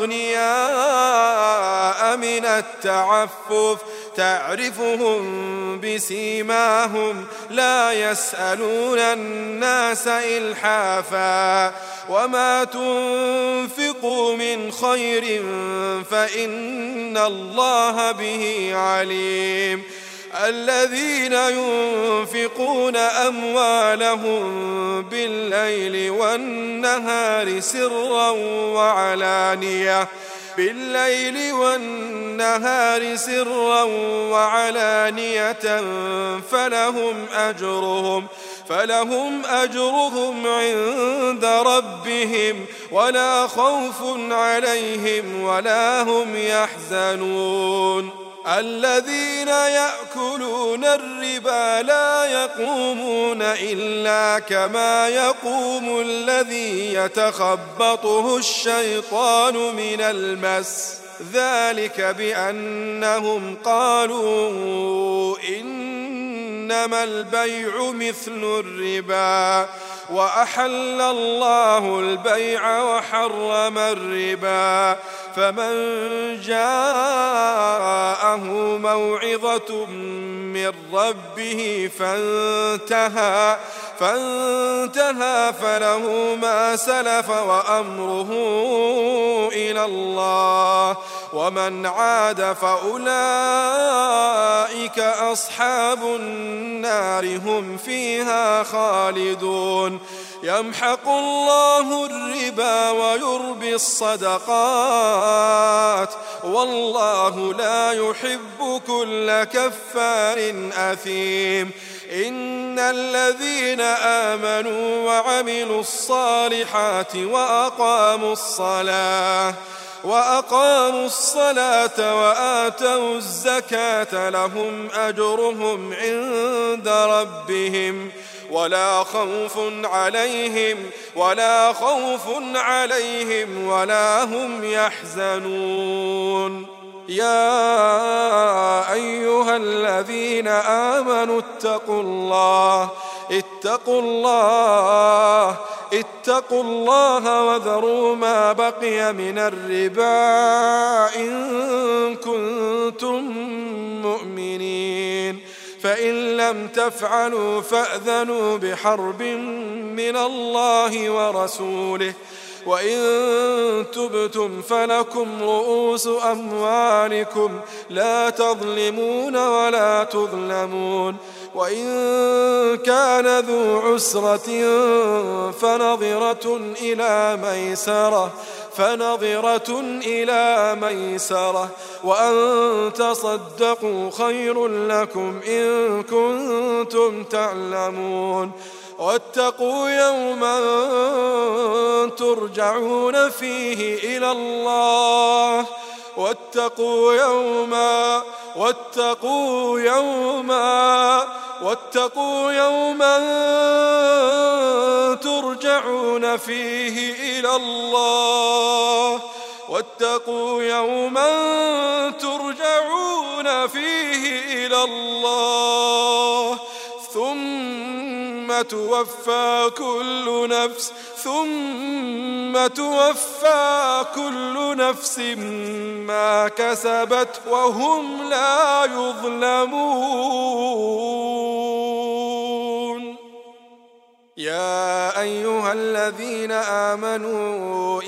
أغنياء من التعفف تعرفهم بسيماهم لا يسألون الناس إلحافا وما تنفقوا من خير فإن الله به عليم. الذين ينفقون أموالهم بالليل والنهار سرا وعلانية فلهم أجرهم عند ربهم ولا خوف عليهم ولا هم يحزنون الذين يأكلون الربا لا يقومون إلا كما يقوم الذي يتخبطه الشيطان من المس ذلك بأنهم قالوا إنما البيع مثل الربا وأحل الله البيع وحرم الربا فمن جاءه موعظة من ربه فانتهى فله ما سلف وأمره إلى الله ومن عاد فأولئك أصحاب النار هم فيها خالدون يمحق الله الربا ويربي الصدقات والله لا يحب كل كفار أثيم إن الذين آمنوا وعملوا الصالحات وأقاموا الصلاة وآتوا الزكاة لهم أجرهم عند ربهم ولا خوف عليهم ولا هم يحزنون يا أيها الذين آمنوا اتقوا الله وذروا ما بقي من الربا إن كنتم مؤمنين فإن لم تفعلوا فأذنوا بحرب من الله ورسوله وإن تبتم فلكم رؤوس أموالكم لا تظلمون ولا تظلمون وإن كان ذو عسرة فنظرة إلى ميسرة وأن تصدقوا خير لكم إن كنتم تعلمون واتقوا يوما ترجعون فيه إلى الله واتقوا يوما ترجعون فيه إلى الله ثم توفى كل نفس ما كسبت وهم لا يظلمون يا أيها الذين آمنوا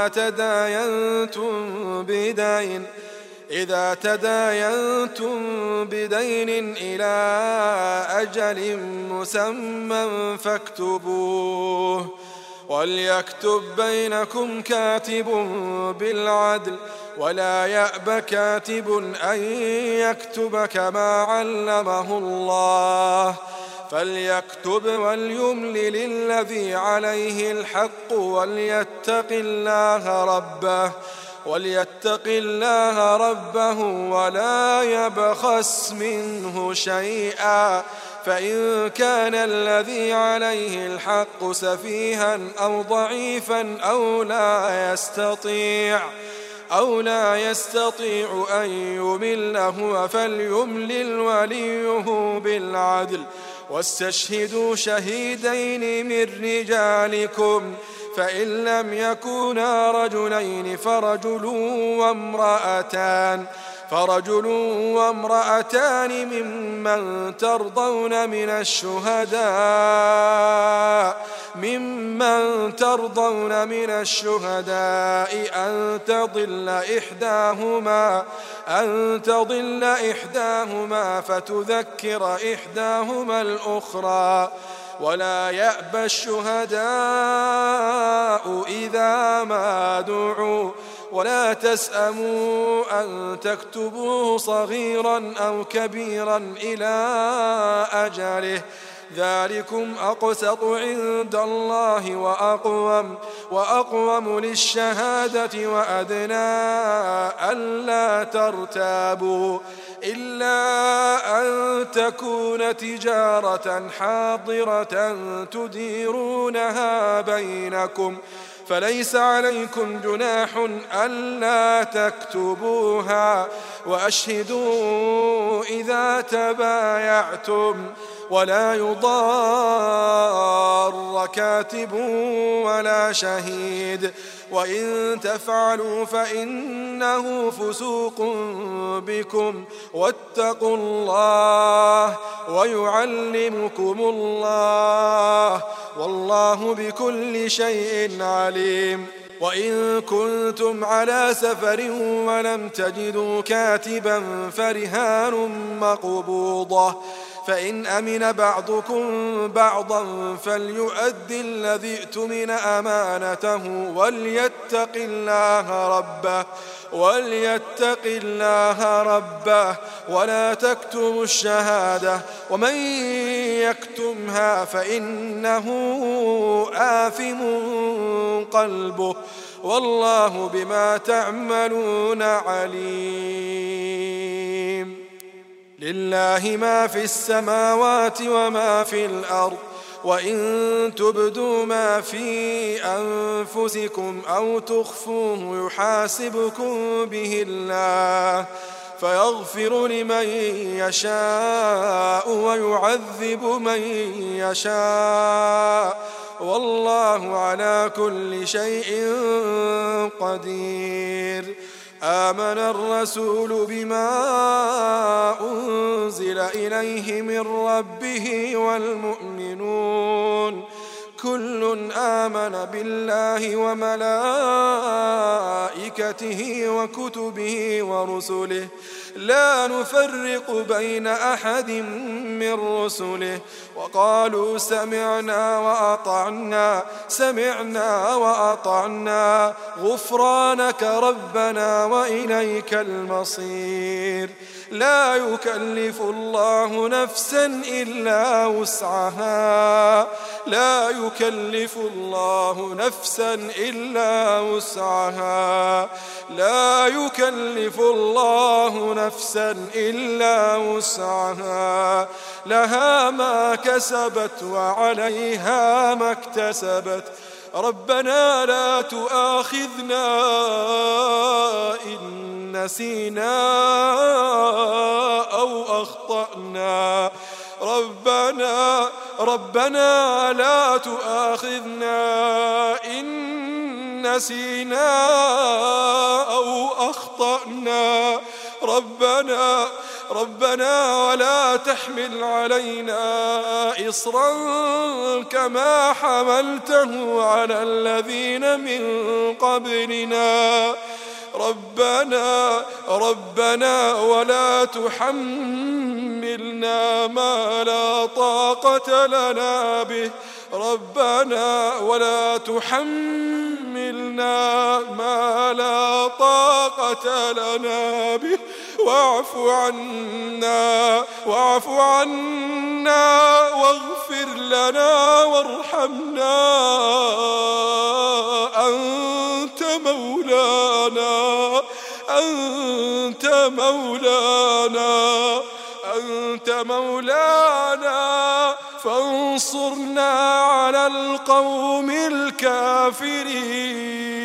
إذا تداينتم بدين إلى أجل مسمى فاكتبوه وليكتب بينكم كاتب بالعدل ولا يأب كاتب أن يكتب كما علمه الله فليكتب وليملل الذي عليه الحق وليتق الله ربه ولا يبخس منه شيئا فإن كان الذي عليه الحق سفيها أو ضعيفا أو لا يستطيع أن يمل هو فليملل وليه بالعدل واستشهدوا شهيدين من رجالكم فإن لم يكونا رجلين فرجل وامرأتان ممن ترضون من الشهداء أن تضل إحداهما فتذكر إحداهما الأخرى ولا يأبى الشهداء إذا ما دعوا ولا تسأموا أن تكتبوه صغيرا أو كبيرا إلى أجله ذلكم أقسط عند الله وأقوم للشهادة وأدنى ألا ترتابوا إلا أن تكون تجارة حاضرة تديرونها بينكم فليس عليكم جناح ألا تكتبوها وأشهدوا إذا تبايعتم ولا يضار كاتب ولا شهيد وإن تفعلوا فإنه فسوق بكم واتقوا الله ويعلمكم الله والله بكل شيء عليم. وإن كنتم على سفر ولم تجدوا كاتبا فرهان مقبوضة فإن أمن بعضكم بعضا فليؤدي الذي اؤتمن أمانته وليتق الله ربه ولا تكتموا الشهادة ومن يكتمها فإنه آثم قلبه والله بما تعملون عليم. لله ما في السماوات وما في الأرض وإن تبدوا ما في أنفسكم أو تخفوه يحاسبكم به الله فيغفر لمن يشاء ويعذب من يشاء والله على كل شيء قدير. آمن الرسول بما أنزل إليه من ربه والمؤمنون كل آمن بالله وملائكته وكتبه ورسله لا نفرق بين أحد من رسله وقالوا سمعنا وأطعنا غفرانك ربنا وإليك المصير. لا يكلف الله نفسا إلا وسعها لها ما كسبت وعليها ما اكتسبت ربنا لا تؤاخذنا إن نسينا أو أخطأنا ربنا لا تؤاخذنا إن نسينا أو أخطأنا ربنا ولا تحمل علينا إصرا كما حملته على الذين من قبلنا ربنا ولا تحملنا ما لا طاقة لنا به واعف عنا واغفر لنا وارحمنا أنت مولانا فانصرنا على القوم الكافرين.